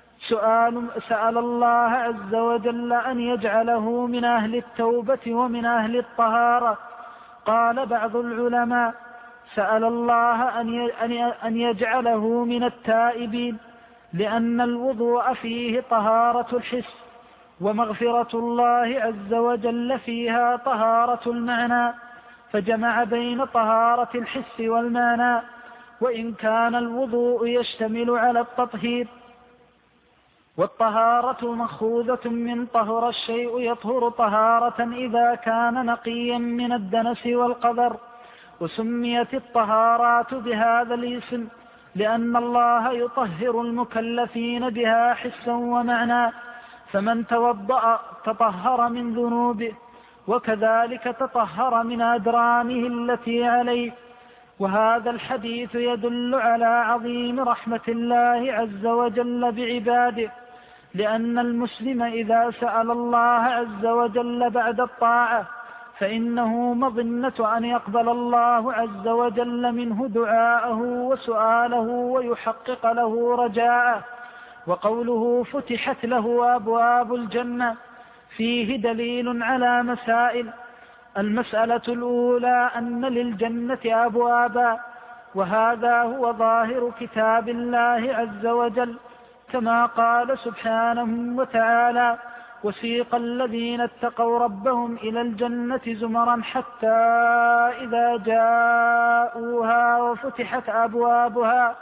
سأل الله عز وجل أن يجعله من أهل التوبة ومن أهل الطهارة. قال بعض العلماء: سأل الله أن يجعله من التائبين، لأن الوضوء فيه طهارة الحس، ومغفرة الله عز وجل فيها طهارة المعنى، فجمع بين طهارة الحس والمعنى. وإن كان الوضوء يشتمل على التطهير، والطهارة مأخوذة من طهر الشيء يطهر طهارة إذا كان نقيا من الدنس والقذر. وسميت الطهارات بهذا الاسم لأن الله يطهر المكلفين بها حسا ومعنى، فمن توضأ تطهر من ذنوبه، وكذلك تطهر من أدرانه التي عليه. وهذا الحديث يدل على عظيم رحمة الله عز وجل بعباده، لأن المسلم إذا سأل الله عز وجل بعد الطاعة فإنه مظنة أن يقبل الله عز وجل منه دعاءه وسؤاله ويحقق له رجاءه. وقوله فتحت له أبواب الجنة فيه دليل على مسائل. المسألة الأولى أن للجنة أبوابا، وهذا هو ظاهر كتاب الله عز وجل، كما قال سبحانه وتعالى: وسيق الذين اتقوا ربهم إلى الجنة زمرا حتى إذا جاءوها وفتحت أبوابها.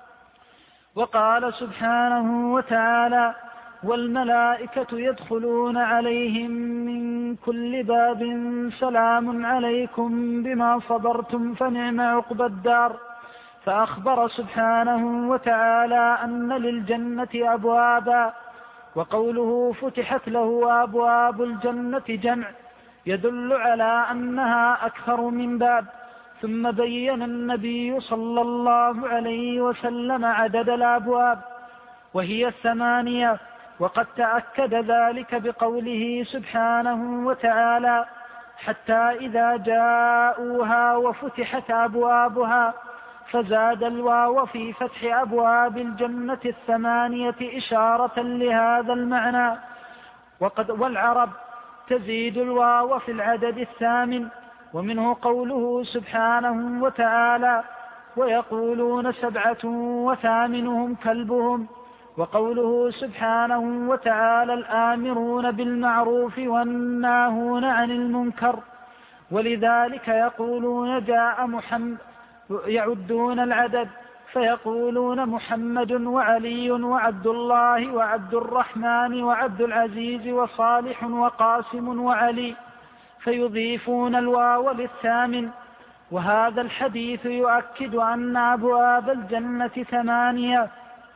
وقال سبحانه وتعالى: والملائكة يدخلون عليهم من كل باب سلام عليكم بما صبرتم فنعم عقبى الدار. فأخبر سبحانه وتعالى أن للجنة أبوابا، وقوله فتحت له أبواب الجنة جمع يدل على أنها أكثر من باب. ثم بين النبي صلى الله عليه وسلم عدد الأبواب وهي 8، وقد تأكد ذلك بقوله سبحانه وتعالى حتى إذا جاءوها وفتحت أبوابها، فزاد الواو في فتح أبواب الجنة 8 إشارة لهذا المعنى. والعرب تزيد الواو في العدد 8، ومنه قوله سبحانه وتعالى ويقولون 7 وثامنهم كلبهم، وقوله سبحانه وتعالى الآمرون بالمعروف والناهون عن المنكر. ولذلك يقولون جاء محمد، يعدون العدد فيقولون محمد وعلي وعبد الله وعبد الرحمن وعبد العزيز وصالح وقاسم وعلي، فيضيفون الواو للثامن. وهذا الحديث يؤكد أن أبواب الجنة 8،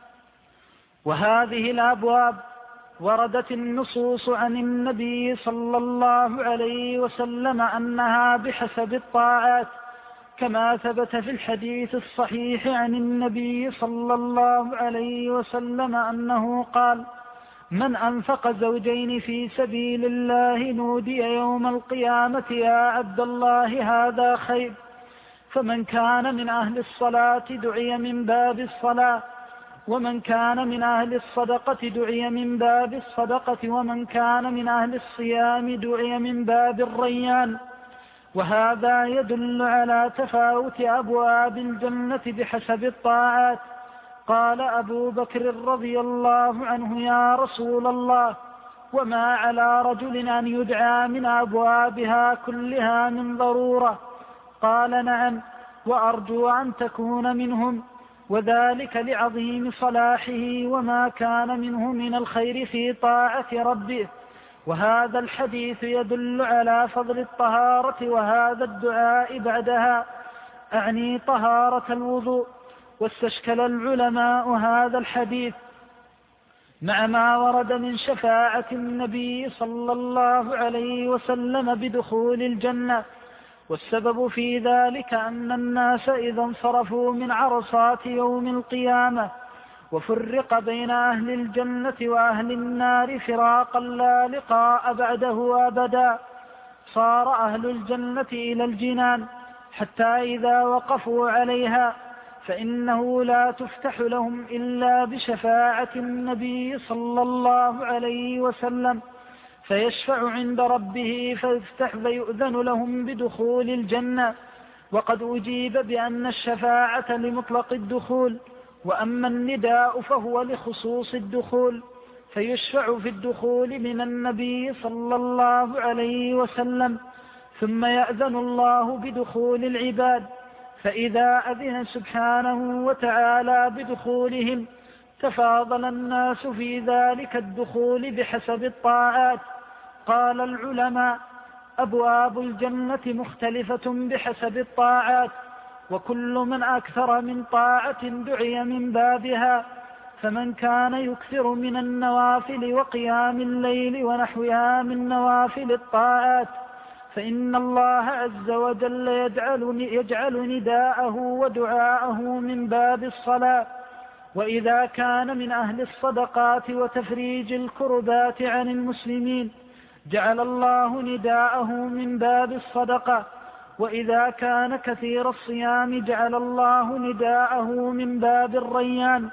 وهذه الأبواب وردت النصوص عن النبي صلى الله عليه وسلم أنها بحسب الطاعات، كما ثبت في الحديث الصحيح عن النبي صلى الله عليه وسلم أنه قال من أنفق 2 في سبيل الله نودي يوم القيامة يا عبد الله هذا خير. فمن كان من أهل الصلاة دعي من باب الصلاة، ومن كان من أهل الصدقة دعي من باب الصدقة، ومن كان من أهل الصيام دعي من باب الريان. وهذا يدل على تفاوت أبواب الجنة بحسب الطاعات. قال أبو بكر رضي الله عنه يا رسول الله، وما على رجل أن يدعى من أبوابها كلها من ضرورة؟ قال نعم، وأرجو أن تكون منهم، وذلك لعظيم صلاحه وما كان منه من الخير في طاعة ربه. وهذا الحديث يدل على فضل الطهارة وهذا الدعاء بعدها، أعني طهارة الوضوء. واستشكل العلماء هذا الحديث مع ما ورد من شفاعة النبي صلى الله عليه وسلم بدخول الجنة، والسبب في ذلك أن الناس إذا انصرفوا من عرصات يوم القيامة وفرق بين أهل الجنة وأهل النار فراقا لا لقاء بعده أبدا، صار أهل الجنة إلى الجنان حتى إذا وقفوا عليها فإنه لا تفتح لهم إلا بشفاعة النبي صلى الله عليه وسلم، فيشفع عند ربه فيفتح فيؤذن لهم بدخول الجنة. وقد أجيب بأن الشفاعة لمطلق الدخول، وأما النداء فهو لخصوص الدخول، فيشفع في الدخول من النبي صلى الله عليه وسلم، ثم يأذن الله بدخول العباد، فإذا أذن سبحانه وتعالى بدخولهم تفاضل الناس في ذلك الدخول بحسب الطاعات. قال العلماء أبواب الجنة مختلفة بحسب الطاعات، وكل من أكثر من طاعة دعي من بابها، فمن كان يكثر من النوافل وقيام الليل ونحوها من نوافل الطاعات فإن الله عز وجل يجعل نداءه ودعاءه من باب الصلاة. وإذا كان من أهل الصدقات وتفريج الكربات عن المسلمين جعل الله نداءه من باب الصدقة، وإذا كان كثير الصيام جعل الله نداءه من باب الريان.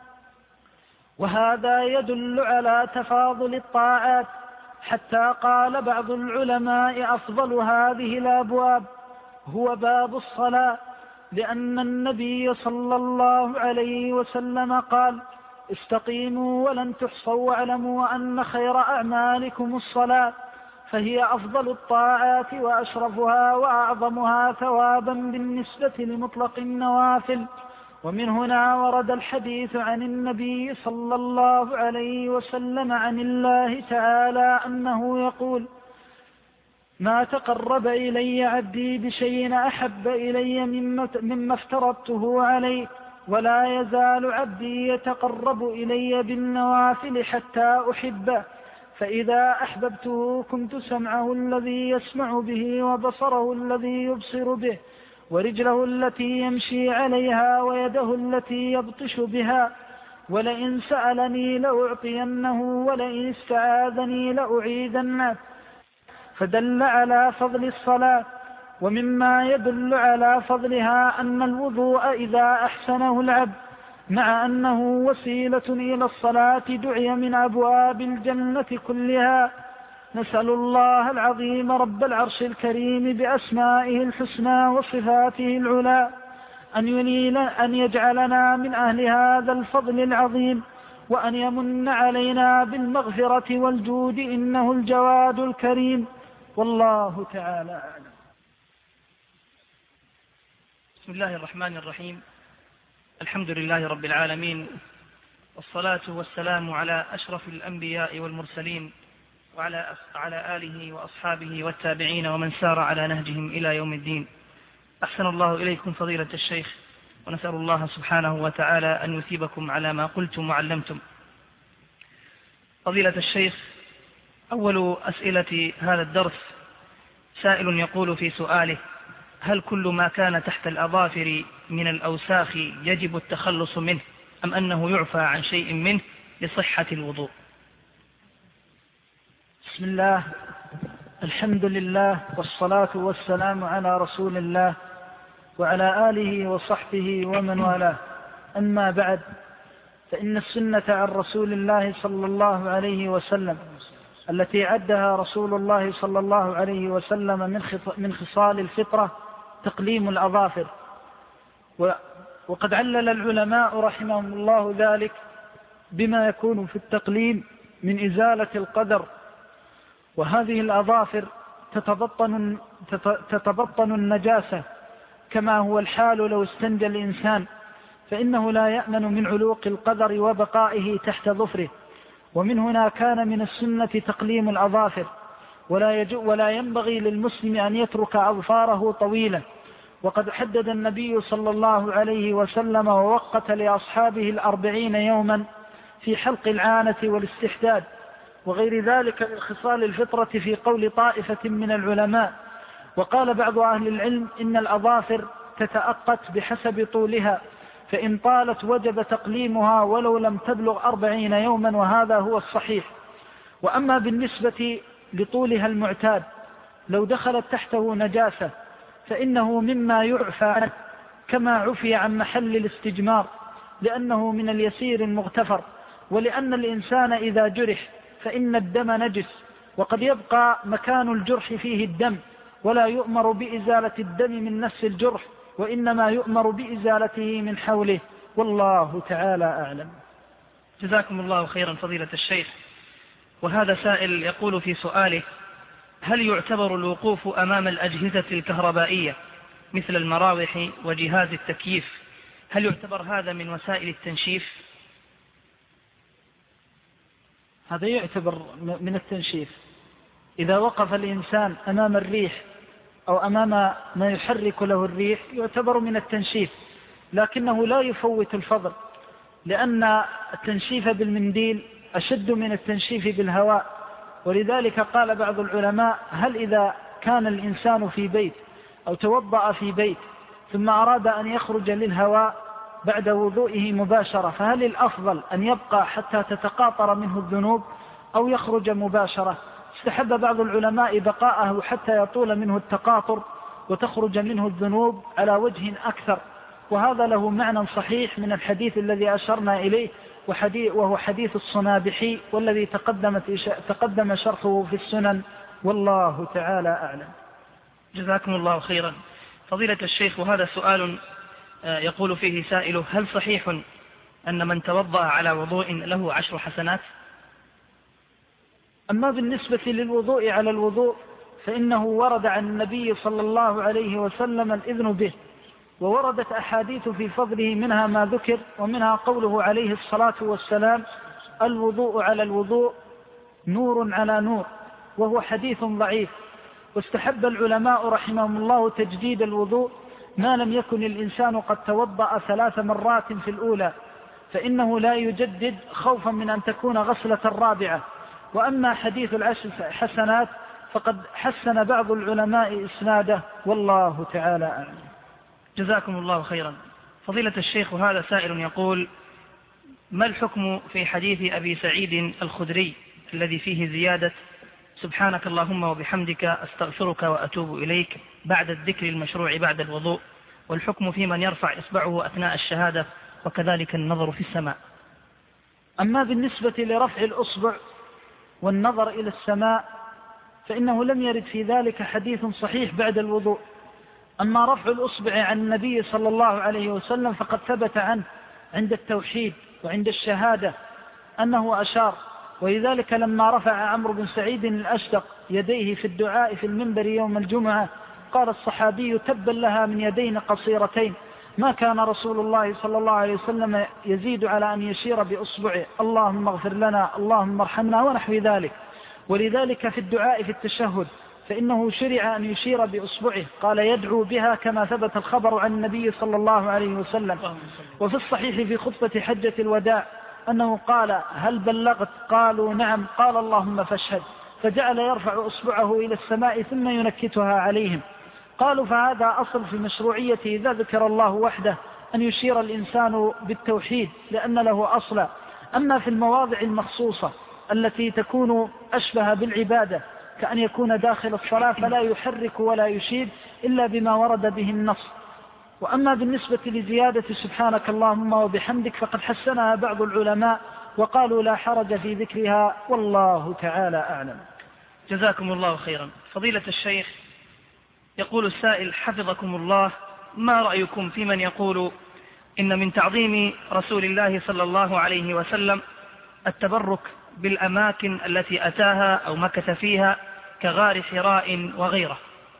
وهذا يدل على تفاضل الطاعات، حتى قال بعض العلماء أفضل هذه الأبواب هو باب الصلاة، لأن النبي صلى الله عليه وسلم قال استقيموا ولن تحصوا واعلموا أن خير أعمالكم الصلاة، فهي أفضل الطاعات وأشرفها وأعظمها ثوابا بالنسبة لمطلق النوافل. ومن هنا ورد الحديث عن النبي صلى الله عليه وسلم عن الله تعالى أنه يقول ما تقرب إلي عبدي بشيء أحب إلي مما افترضته عليه، ولا يزال عبدي يتقرب إلي بالنوافل حتى أحبه، فإذا أحببته كنت سمعه الذي يسمع به، وبصره الذي يبصر به، ورجله التي يمشي عليها، ويده التي يبطش بها، ولئن سألني لأعطينه، ولئن استعاذني لأعيذنه. فدل على فضل الصلاة. ومما يدل على فضلها أن الوضوء إذا أحسنه العبد مع أنه وسيلة إلى الصلاة دعي من أبواب الجنة كلها. نسأل الله العظيم رب العرش الكريم بأسمائه الحسنى وصفاته العلى أن يجعلنا من أهل هذا الفضل العظيم، وأن يمن علينا بالمغفرة والجود، إنه الجواد الكريم. والله تعالى أعلم.
بسم الله الرحمن الرحيم. الحمد لله رب العالمين، والصلاة والسلام على أشرف الأنبياء والمرسلين، وعلى آله وأصحابه والتابعين ومن سار على نهجهم إلى يوم الدين. أحسن الله إليكم فضيلة الشيخ، ونسأل الله سبحانه وتعالى أن يثيبكم على ما قلتم وعلمتم. فضيلة الشيخ، أول أسئلة هذا الدرس سائل يقول في سؤاله: هل كل ما كان تحت الأظافر من الأوساخ يجب التخلص منه، أم أنه يعفى عن شيء منه لصحة الوضوء؟
بسم الله، الحمد لله، والصلاة والسلام على رسول الله وعلى آله وصحبه ومن والاه. أما بعد، فإن السنة عن رسول الله صلى الله عليه وسلم التي عدها رسول الله صلى الله عليه وسلم من خصال الفطرة تقليم الأظافر، وقد علل العلماء رحمهم الله ذلك بما يكون في التقليم من إزالة القدر. وهذه الأظافر تتبطن النجاسة كما هو الحال لو استنجى الإنسان، فإنه لا يأمن من علوق القدر وبقائه تحت ظفره. ومن هنا كان من السنة تقليم الأظافر، ولا ينبغي للمسلم أن يترك أظفاره طويلة. وقد حدد النبي صلى الله عليه وسلم ووقت لأصحابه 40 يوما في حلق العانة والاستحداد وغير ذلك من خصال الفطرة في قول طائفة من العلماء. وقال بعض أهل العلم إن الأظافر تتأقت بحسب طولها، فإن طالت وجب تقليمها ولو لم تبلغ 40 يوما، وهذا هو الصحيح. وأما بالنسبة لطولها المعتاد لو دخلت تحته نجاسة فإنه مما يعفى عنه، كما عفي عن محل الاستجمار، لأنه من اليسير المغتفر. ولأن الإنسان إذا جرح فإن الدم نجس، وقد يبقى مكان الجرح فيه الدم، ولا يؤمر بإزالة الدم من نفس الجرح، وإنما يؤمر بإزالته من حوله. والله تعالى أعلم.
جزاكم الله خيرا فضيلة الشيخ. وهذا سائل يقول في سؤاله: هل يعتبر الوقوف أمام الأجهزة الكهربائية مثل المراوح وجهاز التكييف، هل يعتبر هذا من وسائل التنشيف؟
هذا يعتبر من التنشيف. إذا وقف الإنسان أمام الريح أو أمام ما يحرك له الريح يعتبر من التنشيف، لكنه لا يفوت الفضل، لأن التنشيف بالمنديل أشد من التنشيف بالهواء. ولذلك قال بعض العلماء: هل إذا كان الإنسان في بيت أو توضأ في بيت ثم أراد أن يخرج للهواء بعد وضوئه مباشرة، فهل الأفضل أن يبقى حتى تتقاطر منه الذنوب أو يخرج مباشرة؟ استحب بعض العلماء بقاءه حتى يطول منه التقاطر وتخرج منه الذنوب على وجه أكثر، وهذا له معنى صحيح من الحديث الذي أشرنا إليه، وهو حديث الصنابحي والذي تقدم شرحه في السنن. والله تعالى أعلم.
جزاكم الله خيرا فضيلة الشيخ. وهذا سؤال يقول فيه سائله: هل صحيح أن من توضأ على وضوء له 10 حسنات؟
أما بالنسبة للوضوء على الوضوء فإنه ورد عن النبي صلى الله عليه وسلم الإذن به، ووردت أحاديث في فضله منها ما ذكر، ومنها قوله عليه الصلاة والسلام: الوضوء على الوضوء نور على نور، وهو حديث ضعيف. واستحب العلماء رحمهم الله تجديد الوضوء ما لم يكن الإنسان قد توضأ 3 مرات في الأولى، فإنه لا يجدد خوفا من أن تكون غسلة الرابعة. وأما حديث العشر حسنات فقد حسن بعض العلماء إسناده، والله تعالى أعلم.
جزاكم الله خيرا. فضيلة الشيخ، هذا سائل يقول: ما الحكم في حديث أبي سعيد الخدري الذي فيه زيادة سبحانك اللهم وبحمدك أستغفرك وأتوب إليك بعد الذكر المشروع بعد الوضوء، والحكم في من يرفع إصبعه أثناء الشهادة وكذلك النظر في السماء؟
أما بالنسبة لرفع الأصبع والنظر إلى السماء فإنه لم يرد في ذلك حديث صحيح بعد الوضوء. أما رفع الأصبع عن النبي صلى الله عليه وسلم فقد ثبت عنه عند التوحيد وعند الشهادة أنه أشار، ولذلك لما رفع عمرو بن سعيد الأشدق يديه في الدعاء في المنبر يوم الجمعة قال الصحابي: تبا لها من يدين قصيرتين، ما كان رسول الله صلى الله عليه وسلم يزيد على أن يشير بأصبعه اللهم اغفر لنا اللهم ارحمنا ونحو ذلك. ولذلك في الدعاء في التشهد فإنه شرع أن يشير بأصبعه، قال يدعو بها كما ثبت الخبر عن النبي صلى الله عليه وسلم. وفي الصحيح في خطبة حجة الوداع أنه قال: هل بلغت؟ قالوا نعم. قال: اللهم فاشهد. فجعل يرفع أصبعه إلى السماء ثم ينكتها عليهم. قالوا فهذا أصل في مشروعية إذا ذكر الله وحده أن يشير الإنسان بالتوحيد لأن له أصلا. أما في المواضع المخصوصة التي تكون أشبه بالعبادة كأن يكون داخل الصلاة فلا يحرك ولا يشير إلا بما ورد به النص. وأما بالنسبة لزيادة سبحانك اللهم وبحمدك فقد حسنها بعض العلماء وقالوا لا حرج في ذكرها، والله تعالى أعلم.
جزاكم الله خيرا. فضيلة الشيخ، يقول السائل حفظكم الله: ما رأيكم في من يقول إن من تعظيم رسول الله صلى الله عليه وسلم التبرك بالأماكن التي أتاها أو مكث فيها كغار حراء وغيره؟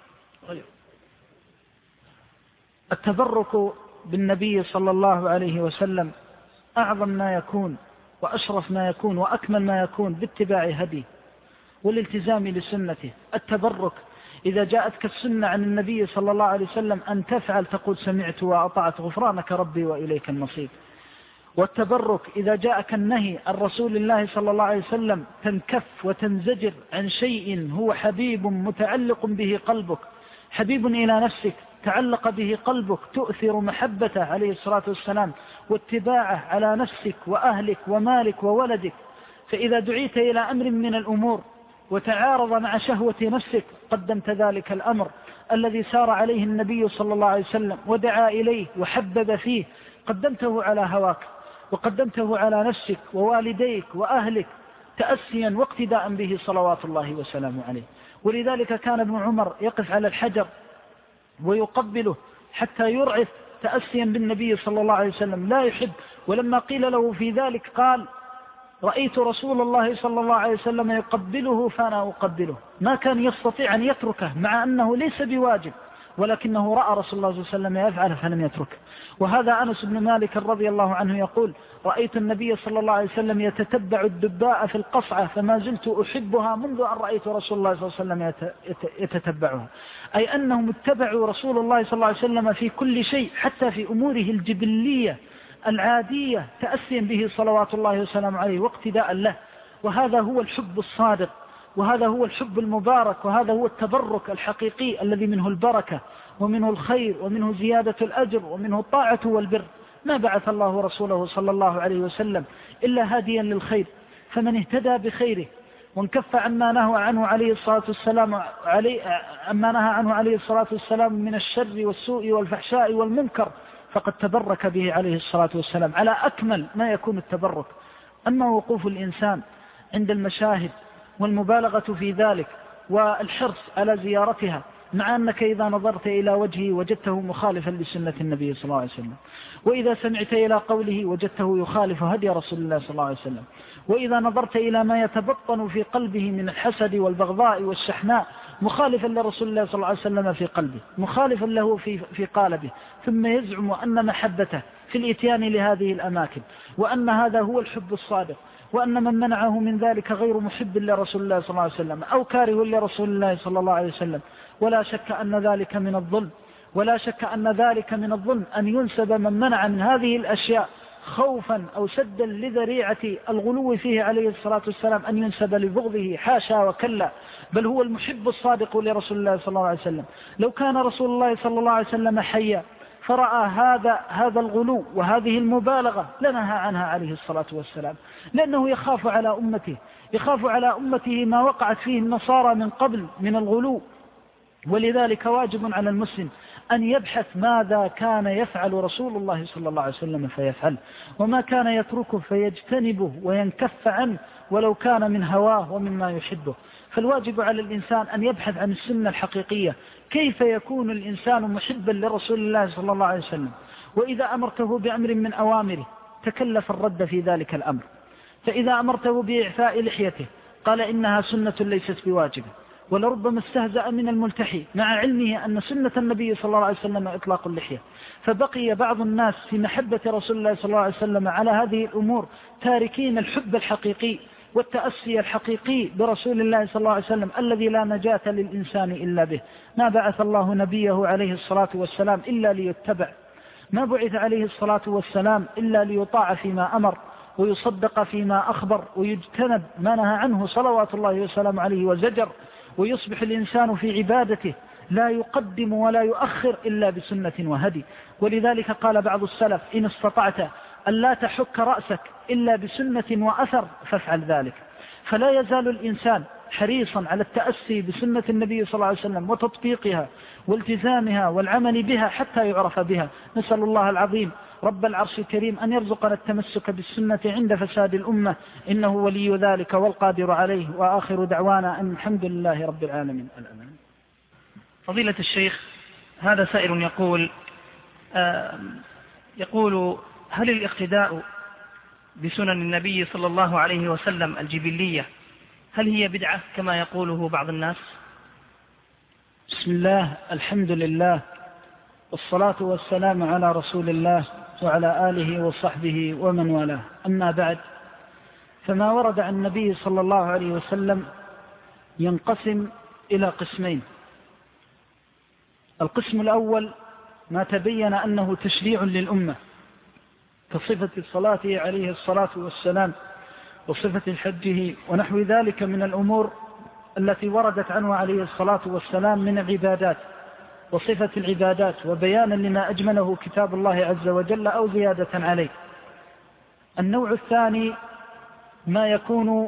التبرك بالنبي صلى الله عليه وسلم أعظم ما يكون وأشرف ما يكون وأكمل ما يكون باتباع هديه والالتزام لسنته. التبرك إذا جاءتك السنة عن النبي صلى الله عليه وسلم أن تفعل تقول سمعت وأطعت غفرانك ربي وإليك المصير. والتبرك إذا جاءك النهي عن رسول الله صلى الله عليه وسلم تنكف وتنزجر عن شيء هو حبيب متعلق به قلبك، حبيب إلى نفسك تعلق به قلبك، تؤثر محبته عليه الصلاة والسلام واتباعه على نفسك وأهلك ومالك وولدك. فإذا دعيت إلى أمر من الأمور وتعارض مع شهوة نفسك قدمت ذلك الأمر الذي سار عليه النبي صلى الله عليه وسلم ودعا إليه وحبب فيه، قدمته على هواك وقدمته على نفسك ووالديك وأهلك تأسيا واقتداء به صلوات الله وسلامه عليه. ولذلك كان ابن عمر يقف على الحجر ويقبله حتى يرعف تأسيا بالنبي صلى الله عليه وسلم لا يحب. ولما قيل له في ذلك قال: رأيت رسول الله صلى الله عليه وسلم يقبله فأنا أقبله. ما كان يستطيع أن يتركه مع أنه ليس بواجب، ولكنه رأى رسول الله صلى الله عليه وسلم يفعل فلم يتركه. وهذا أنس بن مالك رضي الله عنه يقول: رأيت النبي صلى الله عليه وسلم يتتبع الدباء في القصعة فما زلت أحبها منذ أن رأيت رسول الله صلى الله عليه وسلم يتتبعها. أي أنهم اتبعوا رسول الله صلى الله عليه وسلم في كل شيء حتى في أموره الجبلية العادية تأسيا به صلوات الله وسلامه عليه واقتداء له. وهذا هو الحب الصادق، وهذا هو الحب المبارك، وهذا هو التبرك الحقيقي الذي منه البركة ومنه الخير ومنه زيادة الأجر ومنه الطاعة والبر. ما بعث الله رسوله صلى الله عليه وسلم إلا هاديا للخير، فمن اهتدى بخيره وانكف عما نهى عنه عليه الصلاة والسلام من الشر والسوء والفحشاء والمنكر فقد تبرك به عليه الصلاة والسلام على أكمل ما يكون التبرك. أما وقوف الإنسان عند المشاهد والمبالغة في ذلك والحرص على زيارتها، مع أنك إذا نظرت إلى وجهه وجدته مخالفا لسنة النبي صلى الله عليه وسلم، وإذا سمعت إلى قوله وجدته يخالف هدي رسول الله صلى الله عليه وسلم، وإذا نظرت إلى ما يتبطن في قلبه من الحسد والبغضاء والشحناء مخالفا لرسول الله صلى الله عليه وسلم في قلبه، مخالفا له في قالبه، ثم يزعم أن محبته في الإتيان لهذه الأماكن وأن هذا هو الحب الصادق وأن من منعه من ذلك غير محب لرسول الله صلى الله عليه وسلم أو كاره لرسول الله صلى الله عليه وسلم. ولا شك أن ذلك من الظلم، ولا شك أن ذلك من الظلم أن ينسب من منع من هذه الأشياء خوفا أو سدا لذريعة الغلو فيه عليه الصلاة والسلام أن ينسب لبغضه، حاشا وكلا، بل هو المحب الصادق لرسول الله صلى الله عليه وسلم. لو كان رسول الله صلى الله عليه وسلم حيا فرأى هذا الغلو وهذه المبالغة لنهى عنها عليه الصلاة والسلام، لأنه يخاف على أمته ما وقعت فيه النصارى من قبل من الغلو. ولذلك واجب على المسلم أن يبحث ماذا كان يفعل رسول الله صلى الله عليه وسلم فيفعل، وما كان يتركه فيجتنبه وينكف عنه ولو كان من هواه ومما يحبه. فالواجب على الإنسان أن يبحث عن السنة الحقيقية، كيف يكون الإنسان محبا لرسول الله صلى الله عليه وسلم. وإذا أمرته بأمر من أوامره تكلف الرد في ذلك الأمر، فإذا أمرته بإعفاء لحيته قال إنها سنة ليست بواجبة، ولربما استهزأ من الملتحي مع علمه أن سنة النبي صلى الله عليه وسلم إطلاق اللحية. فبقي بعض الناس في محبة رسول الله صلى الله عليه وسلم على هذه الأمور تاركين الحب الحقيقي والتأسي الحقيقي برسول الله صلى الله عليه وسلم الذي لا نجاة للإنسان إلا به. ما بعث الله نبيه عليه الصلاة والسلام إلا ليتبع، ما بعث عليه الصلاة والسلام إلا ليطاع فيما أمر ويصدق فيما أخبر ويجتنب ما نهى عنه صلوات الله وسلام عليه وزجر، ويصبح الإنسان في عبادته لا يقدم ولا يؤخر إلا بسنة وهدي. ولذلك قال بعض السلف إن استطعت أن لا تحك رأسك إلا بسنة وأثر فافعل ذلك. فلا يزال الإنسان حريصا على التأسي بسنة النبي صلى الله عليه وسلم وتطبيقها والتزامها والعمل بها حتى يعرف بها. نسأل الله العظيم رب العرش الكريم أن يرزقنا التمسك بالسنة عند فساد الأمة، إنه ولي ذلك والقادر عليه. وآخر دعوانا أن الحمد لله رب العالمين.
فضيلة الشيخ، هذا سائل يقول هل الاقتداء بسنن النبي صلى الله عليه وسلم الجبلية هل هي بدعة كما يقوله بعض الناس؟
بسم الله، الحمد لله، والصلاة والسلام على رسول الله وعلى آله وصحبه ومن والاه. أما بعد، فما ورد عن النبي صلى الله عليه وسلم ينقسم إلى قسمين. القسم الأول ما تبين أنه تشريع للأمة كصفة الصلاة عليه الصلاة والسلام وصفة حجه ونحو ذلك من الأمور التي وردت عنه عليه الصلاة والسلام من العبادات وصفة العبادات، وبيانا لما أجمله كتاب الله عز وجل أو زيادة عليه. النوع الثاني ما يكون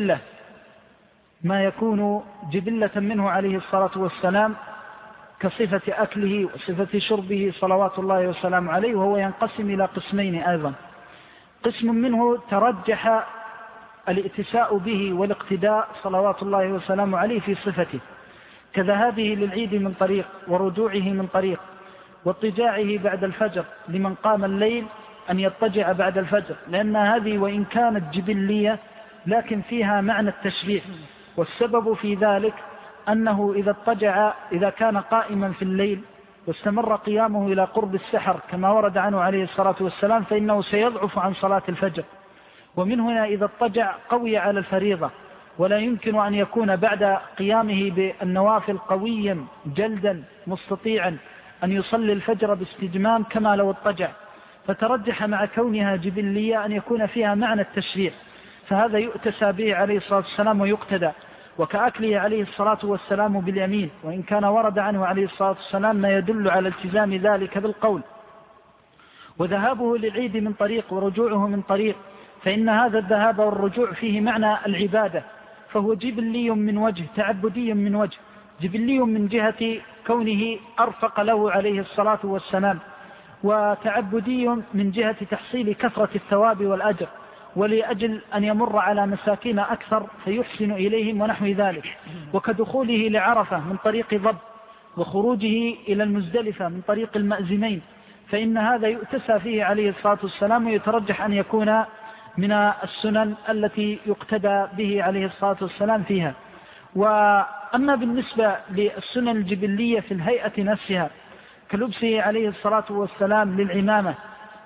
جبلة منه عليه الصلاة والسلام كصفة أكله وصفة شربه صلوات الله وسلام عليه، وهو ينقسم إلى قسمين أيضا. قسم منه ترجح الائتساء به والاقتداء صلوات الله وسلام عليه في صفته، كذهابه للعيد من طريق ورجوعه من طريق واضطجاعه بعد الفجر لمن قام الليل أن يضطجع بعد الفجر، لأن هذه وإن كانت جبلية لكن فيها معنى التشريع. والسبب في ذلك أنه إذا كان قائما في الليل واستمر قيامه إلى قرب السحر كما ورد عنه عليه الصلاة والسلام فإنه سيضعف عن صلاة الفجر، ومن هنا إذا اضطجع قوي على الفريضة، ولا يمكن أن يكون بعد قيامه بالنوافل قويا جلدا مستطيعا أن يصلي الفجر باستجمام كما لو اضطجع. فترجح مع كونها جبلية أن يكون فيها معنى التشريع، فهذا يؤتسى به عليه الصلاة والسلام ويقتدى. وكأكله عليه الصلاة والسلام باليمين، وإن كان ورد عنه عليه الصلاة والسلام ما يدل على التزام ذلك بالقول. وذهابه للعيد من طريق ورجوعه من طريق، فإن هذا الذهاب والرجوع فيه معنى العبادة، فهو جبلي من وجه، تعبدي من وجه. جبلي من جهة كونه أرفق له عليه الصلاة والسلام، وتعبدي من جهة تحصيل كثرة الثواب والأجر، ولأجل أن يمر على مساكين أكثر فيحسن إليهم ونحو ذلك. وكدخوله لعرفة من طريق ضب، وخروجه إلى المزدلفة من طريق المأزمين، فإن هذا يؤتسى فيه عليه الصلاة والسلام، ويترجح أن يكون من السنن التي يقتدى به عليه الصلاة والسلام فيها. وأما بالنسبة للسنن الجبلية في الهيئة نفسها كلبسه عليه الصلاة والسلام للعمامة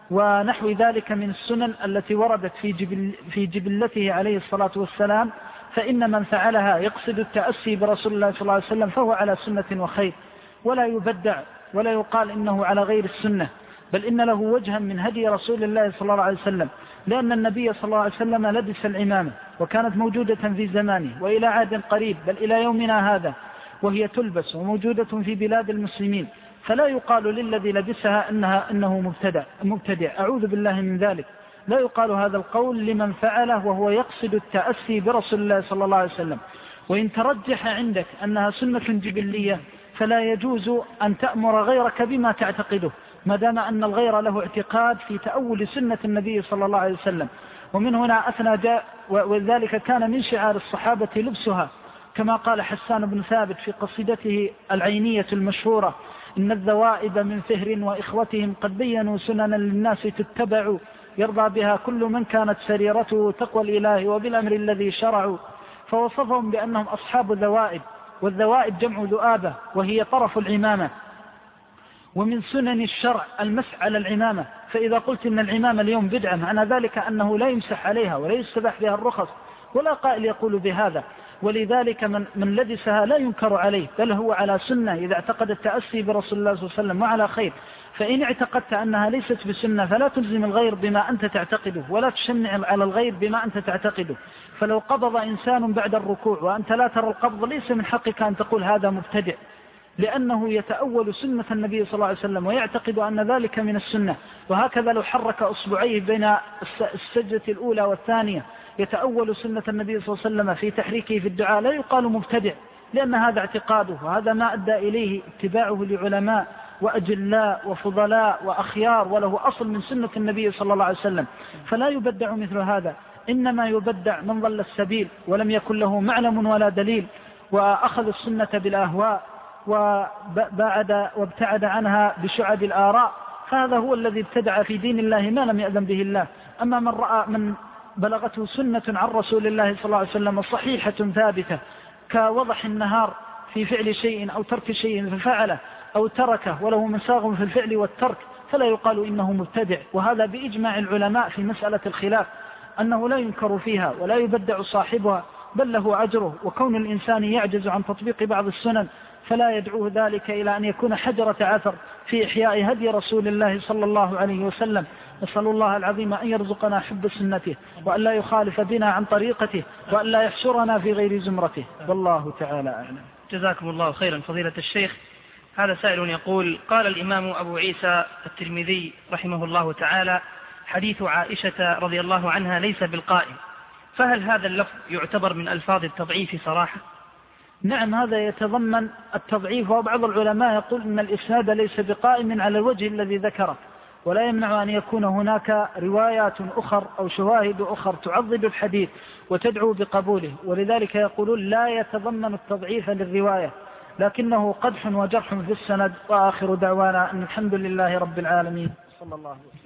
ونحو ذلك من السنن التي وردت في جبلته عليه الصلاة والسلام، فإن من فعلها يقصد التأسي برسول الله صلى الله عليه وسلم فهو على سنة وخير، ولا يبدع ولا يقال إنه على غير السنة، بل إن له وجها من هدي رسول الله صلى الله عليه وسلم، لأن النبي صلى الله عليه وسلم لبس العمامة وكانت موجودة في زمانه وإلى عهد قريب بل إلى يومنا هذا وهي تلبس وموجودة في بلاد المسلمين، فلا يقال للذي لبسها أنه مبتدع، أعوذ بالله من ذلك. لا يقال هذا القول لمن فعله وهو يقصد التأسي برسول الله صلى الله عليه وسلم. وإن ترجح عندك أنها سنة جبلية فلا يجوز أن تأمر غيرك بما تعتقده، ما دام أن الغير له اعتقاد في تأول سنة النبي صلى الله عليه وسلم. ومن هنا أثنى وذلك كان من شعار الصحابة لبسها، كما قال حسان بن ثابت في قصيدته العينية المشهورة: إن الذوائب من فهر وإخوتهم قد بينوا سننا للناس تتبع، يرضى بها كل من كانت سريرته تقوى الإله وبالأمر الذي شرعوا. فوصفهم بأنهم أصحاب ذوائب، والذوائب جمع ذؤابة وهي طرف العمامة. ومن سنن الشرع المسح على العمامة، فإذا قلت إن العمامة اليوم بدعة معنى ذلك أنه لا يمسح عليها ولا يستباح بها الرخص، ولا قائل يقول بهذا. ولذلك من لبسها لا ينكر عليه، بل هو على سنة إذا اعتقد التأسي برسول الله صلى الله عليه وسلم وعلى خير. فإن اعتقدت أنها ليست بسنة فلا تلزم الغير بما أنت تعتقده، ولا تشنع على الغير بما أنت تعتقده. فلو قبض إنسان بعد الركوع وأنت لا ترى القبض ليس من حقك أن تقول هذا مبتدع، لأنه يتأول سنة النبي صلى الله عليه وسلم ويعتقد أن ذلك من السنة. وهكذا لو حرك أصبعيه بين السجدة الأولى والثانية يتأول سنة النبي صلى الله عليه وسلم في تحريكه في الدعاء لا يقال مبتدع، لأن هذا اعتقاده، وهذا ما أدى إليه اتباعه لعلماء وأجلاء وفضلاء وأخيار، وله أصل من سنة النبي صلى الله عليه وسلم. فلا يبدع مثل هذا، إنما يبدع من ضل السبيل ولم يكن له معلم ولا دليل، وأخذ السنة بالأهواء وابتعد عنها بشعب الآراء، فهذا هو الذي ابتدع في دين الله ما لم يأذن به الله. أما من رأى من بلغته سنة عن رسول الله صلى الله عليه وسلم صحيحة ثابتة كوضح النهار في فعل شيء أو ترك شيء ففعله أو تركه وله مساغ في الفعل والترك، فلا يقال إنه مبتدع. وهذا بإجماع العلماء في مسألة الخلاف أنه لا ينكر فيها ولا يبدع صاحبها، بل له أجره. وكون الإنسان يعجز عن تطبيق بعض السنن فلا يدعوه ذلك إلى أن يكون حجرة عثر في إحياء هدي رسول الله صلى الله عليه وسلم. نسأل الله العظيم أن يرزقنا حب سنته، وأن لا يخالف بنا عن طريقته، وأن لا يحشرنا في غير زمرته، والله تعالى أعلم.
جزاكم الله خيرا فضيلة الشيخ. هذا سائل يقول: قال الإمام أبو عيسى الترمذي رحمه الله تعالى: حديث عائشة رضي الله عنها ليس بالقائم، فهل هذا اللفظ يعتبر من ألفاظ التضعيف صراحة؟
نعم، هذا يتضمن التضعيف، وبعض العلماء يقول إن الإسناد ليس بقائم على الوجه الذي ذكره، ولا يمنع أن يكون هناك روايات أخر أو شواهد أخر تعضد الحديث وتدعو بقبوله، ولذلك يقولون لا يتضمن التضعيف للرواية، لكنه قدح وجرح في السند. وآخر دعوانا أن الحمد لله رب العالمين، صلى الله عليه وسلم.